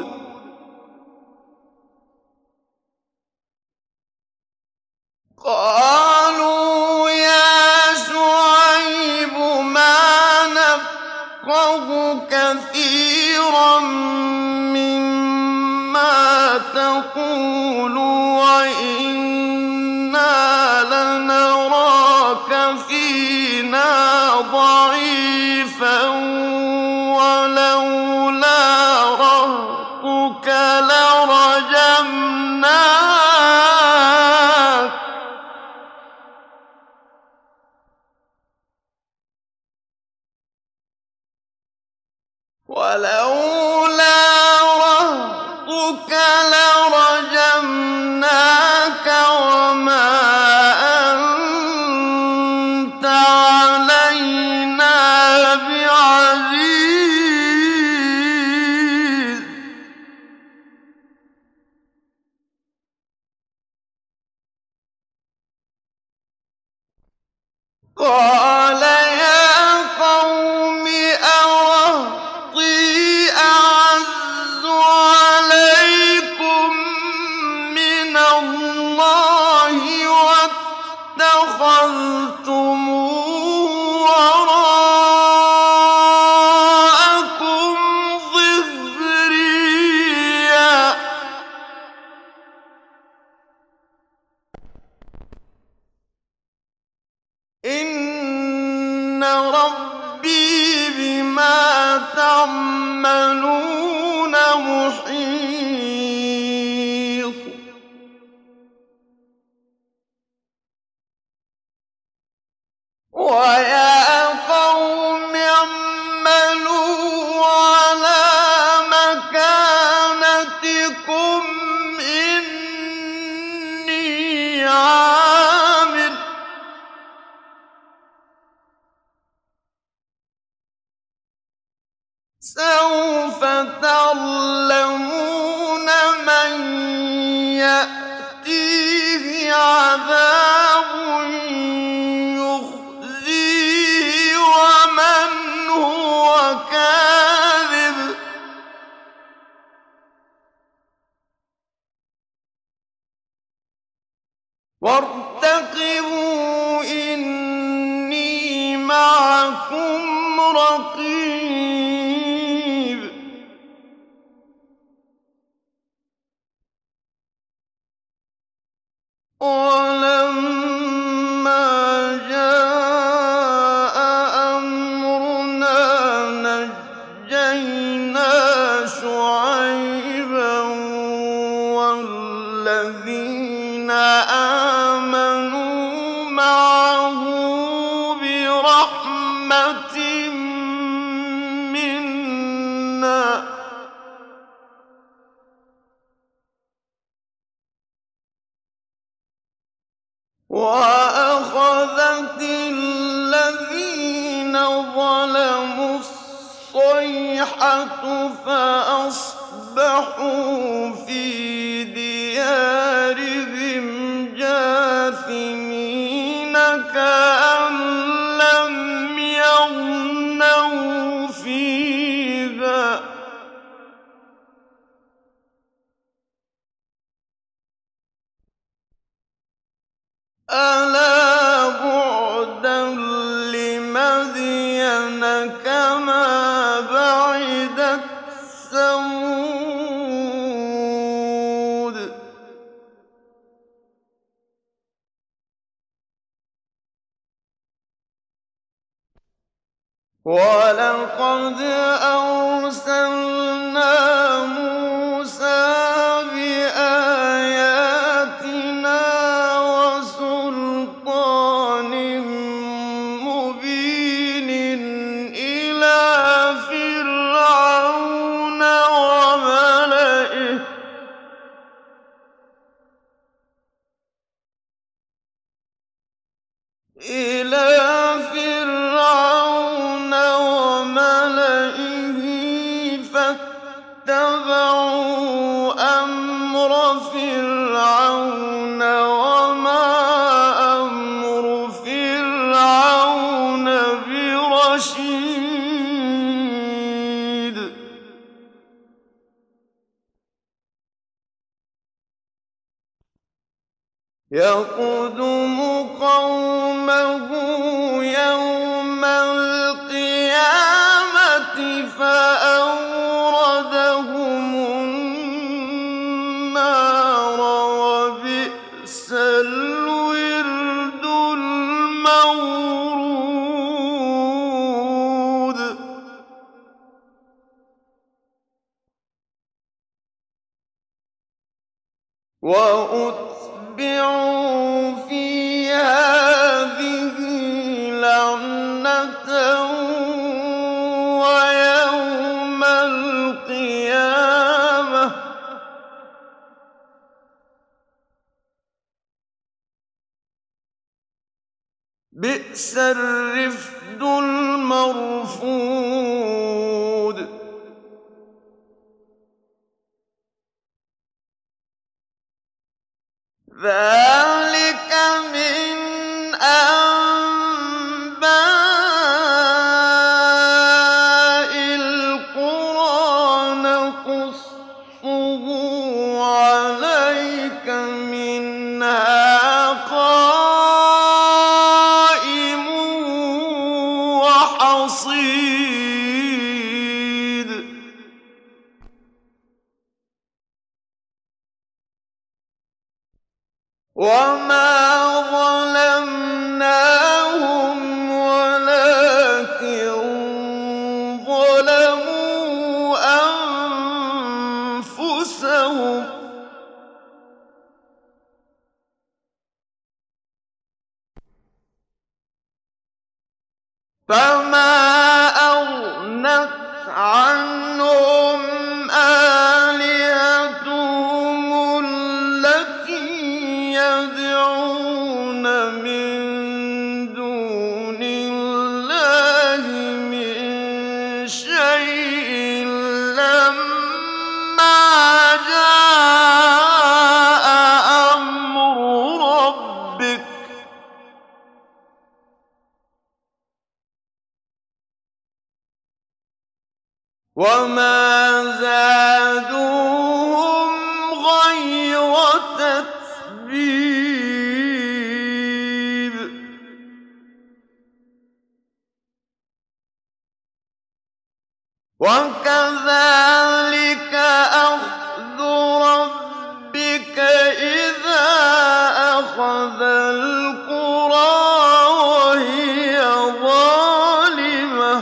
قَالُوا يَا شُعَيْبُ مَا نَفْقَهُ كَثِيرًا مِّمَّا تَقُولُ وَإِنَّا لَنَرَاكَ فِينَا ضَعِيفًا وَلَوْلَا رَهْطُكَ لَرَجَمْنَاكَ ۖ وَمَا أَنتَ عَلَيْنَا بِعَزِيزٍ قَالَ يَا قَوْمِ أَرَهْطِي أَعَزُّ عَلَيْكُم مِّنَ اللَّهِ وَاتَّخَذْتُمُوهُ وَرَاءَكُمْ ظِهْرِيًّا ۖ إِنَّ رَبِّي بِمَا تَعْمَلُونَ مُحِيطٌ وَيَا قَوْمِ اعْمَلُوا عَلَىٰ مَكَانَتِكُمْ إِنِّي وارتقبوا إني معكم رقيب ولما جاء أمرنا نجينا شعيبا والذين آمنوا معه برحمة منا وأخذت الذين ظلموا الصيحة فأصبحوا في ديارهم جاثمين كأن لم يغنوا فيها ألا بعدا لمدين كما بعدت ثمود ولقد أرسلنا موسى بآياتنا وسلطان مبين إلى فرعون وملئه فاتبعوا أمر فرعون وما أمر فرعون برشيد يقدم قومه يوم القيامة فأوردهم النار وبئس الورد المورود وأتبعوا في هذه لعنة ويوم القيامة بئس الرفد المرفود ذلك من أنباء القرى نقصه عليك منها قائم وحصيد وما ظلمناهم ولكن ظلموا أنفسهم فما أغنت عنهم آلهتهم التي يدعون من دون الله من شيء لما جاء أمر ربك وما زادوهم غير تتبيب ربك إذا أخذ القرى وهي ظالمة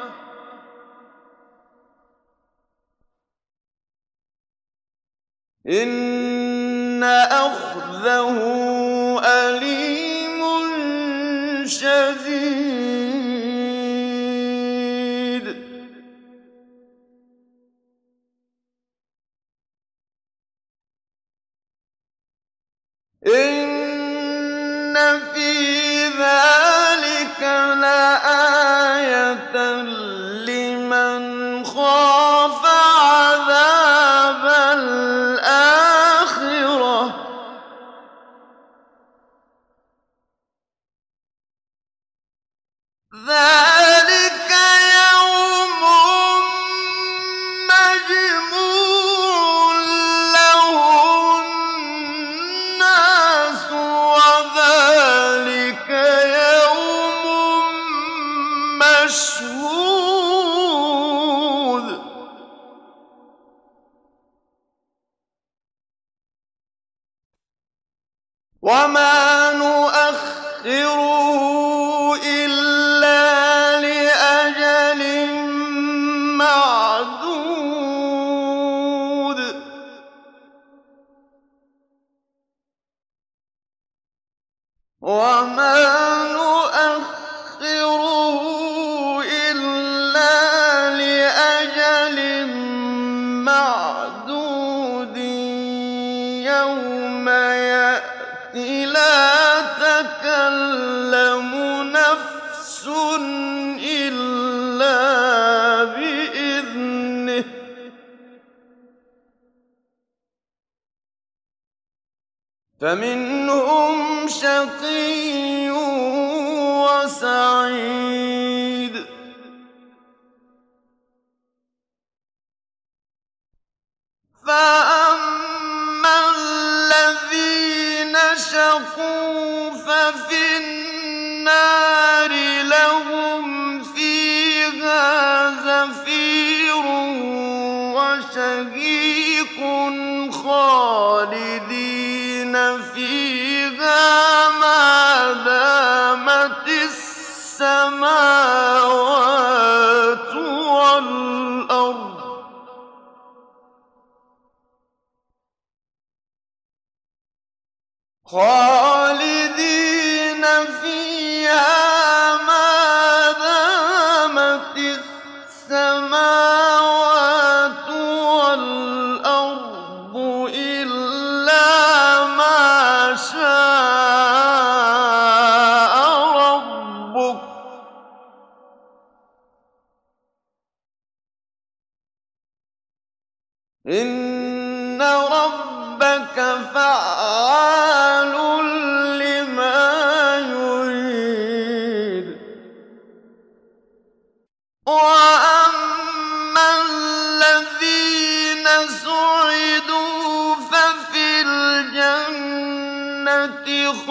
إن أخذه أليم شديد. إن في ذلك لآية لمن خاف عذاب الآخرة ذلك يوم مجموع له الناس وذلك يوم مشهود وما نؤخره إلا لأجل معدود وما نؤخره إلا لأجل معدود يوم يأتي لا تكلم نفس إلا بإذنه فمنهم شقي وسعيد. فأما الذين شقوا ففي النار لهم فيها زفير وشهيق خالدين فيها ما دامت السماوات والأرض خالدين فيها ما دامت السماوات والأرض إلا ما شاء ربك إن ربك فعال لما يريد. وأما الذين سعدوا ففي الجنة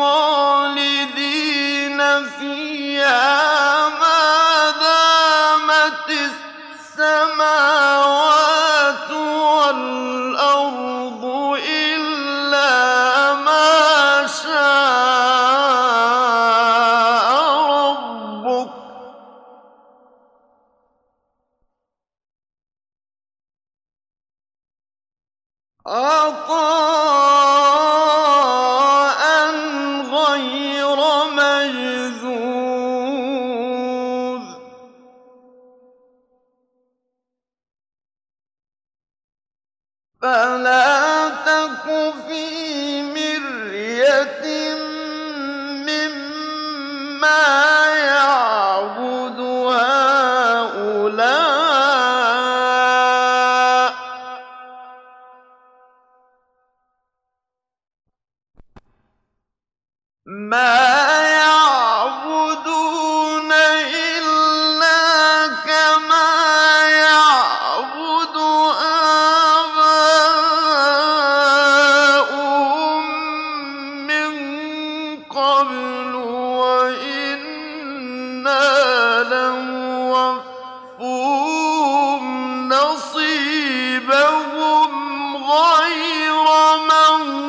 خالدين فيها ما دامت السماوات والأرض إلا ما شاء ربك عطاء غير مجذوذ. فلا تك في مرية مما يعبد هؤلاء ما يعبدون إلا كما يعبد آباؤهم من قبل وإنا لموفوهم نصيبهم غير منقوص.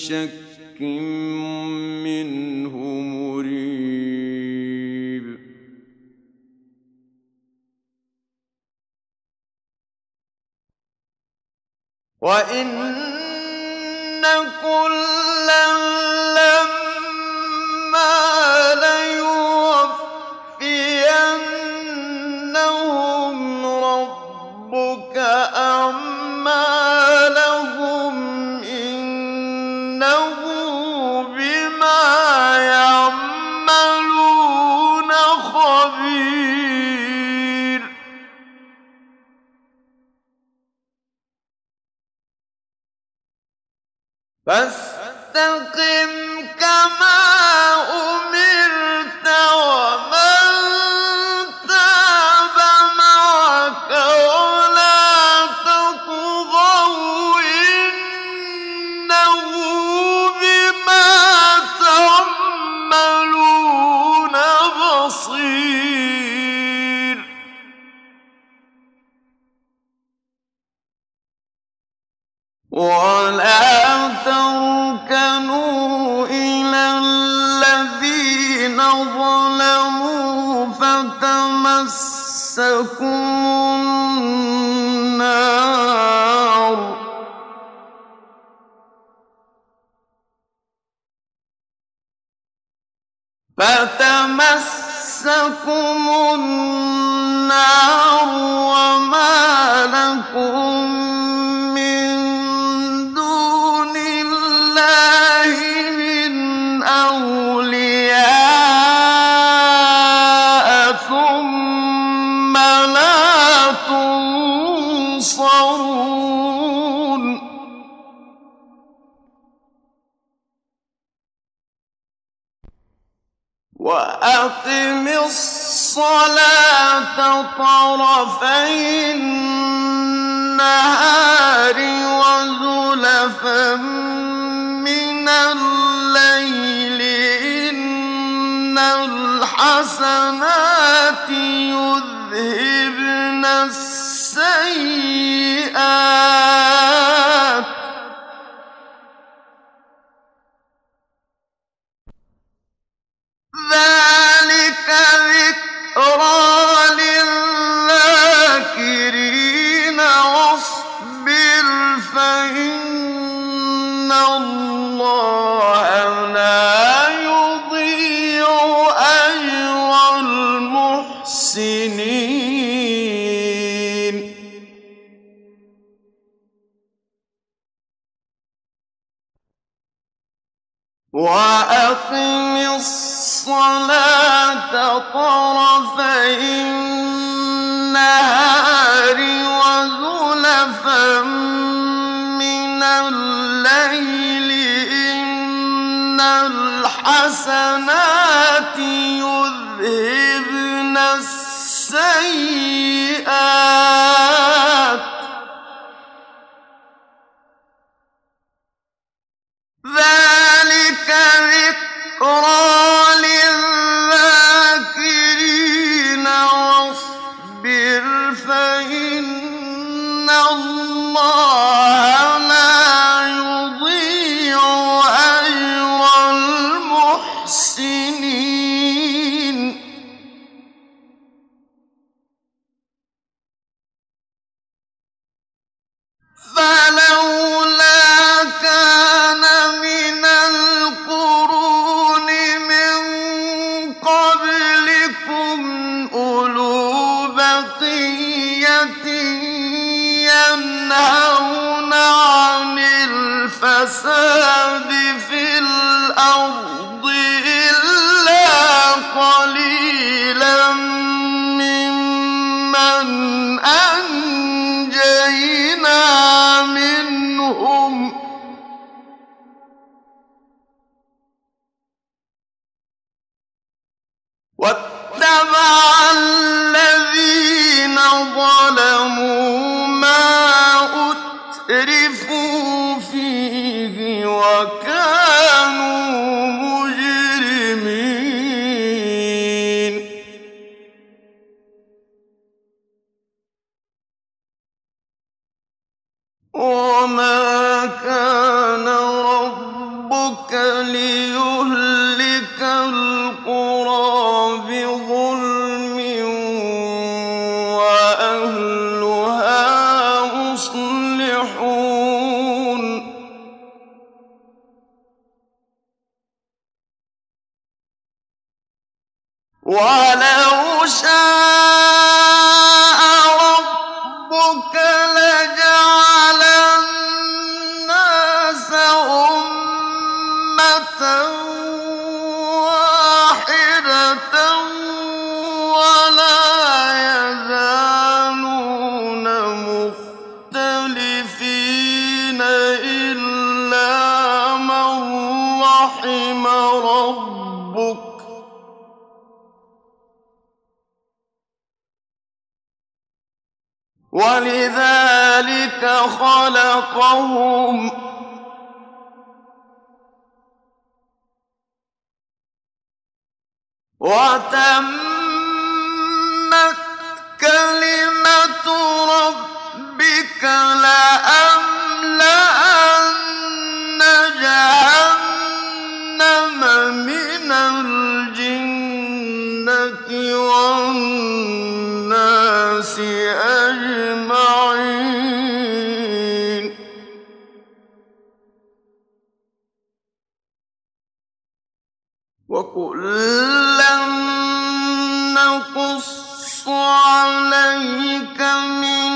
شك منه مريب. وإن كلا لما ليوفينهم ربك أعمالهم إنه بما يعملون خبير. فاستقم كما أمرت ومن تاب معك ولا تطغوا إنه بما تعملون بصير. ولا تركنوا إلى الذين ظلموا فتمسكم النار وما لكم من دون الله من أولياء ثم لا تنصرون. وأقم الصلاة طرفي النهار وزلفا من الليل إن الحسنات يذهبن السيئات ذلك ذكرى للذاكرين. واصبر فإن الله لا يضيع أجر المحسنين. وأقم الصلاة طرفي النهار وزلفا من الليل إن الحسنات يذهبن السيئات ذلك ذكرى للذاكرين. واصبر فإن الله لا يضيع أجر المحسنين. فلولا كان من القرون من قبلكم أولو بقية ينهون عن الفساد في الأرض إلا قليلا ممن أنجينا منهم واتبع الذين ظلموا ما أترفوا فيه وكانوا مجرمين. وما كان ربك ليهلك القرى بظلم وأهلها مصلحون ولو شاء ربك لجعل الناس أمة واحدة ولا يزالون مختلفين إلا من رحم ربك ولذلك خلقهم وتمت كلمة ربك لأملأن جهنم من الجنة والناس أجمعين وكلا نقص عليك من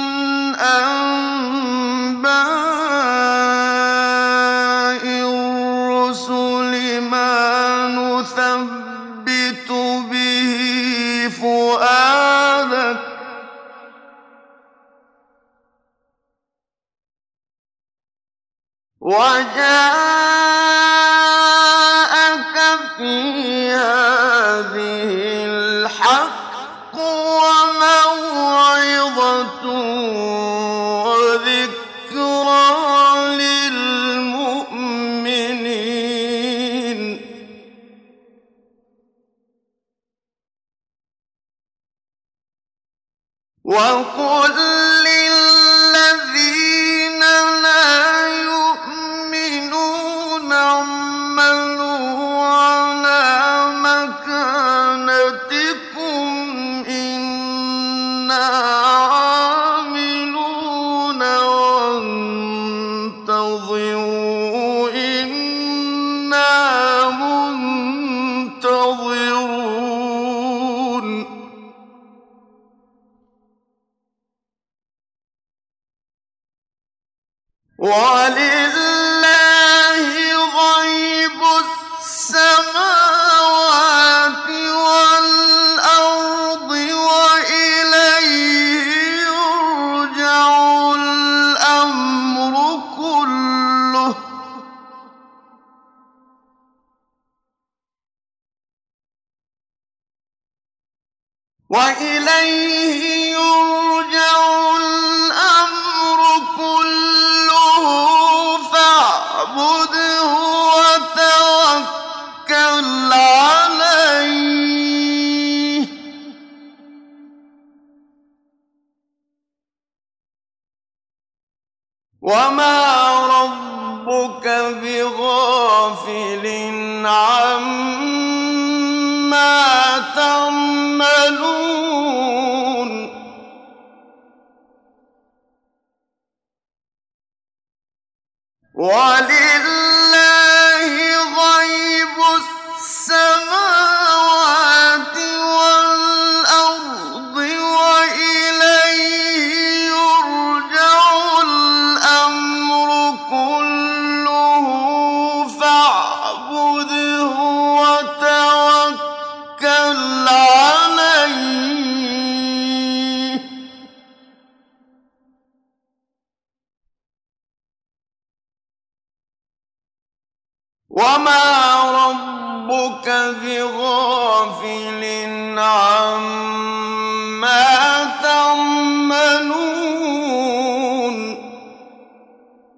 أنباء الرسل ما نثبت به فؤادك وجاءك في هذه الحق وموعظة وذكرى للمؤمنين وقل للذين لا يؤمنون اعملوا على مكانتكم إنا عاملون وانتظروا إنا منتظرون ولله غيب السماوات والأرض وإليه يرجع الأمر كله وإليه يرجع الأمر كله فاعبده وتوكل عليه وما ربك بغافل عما تعملون ولله غيب السماوات والأرض وإليه يرجع الأمر كله فاعبده وتوكل عليه وما ربك بغافل عما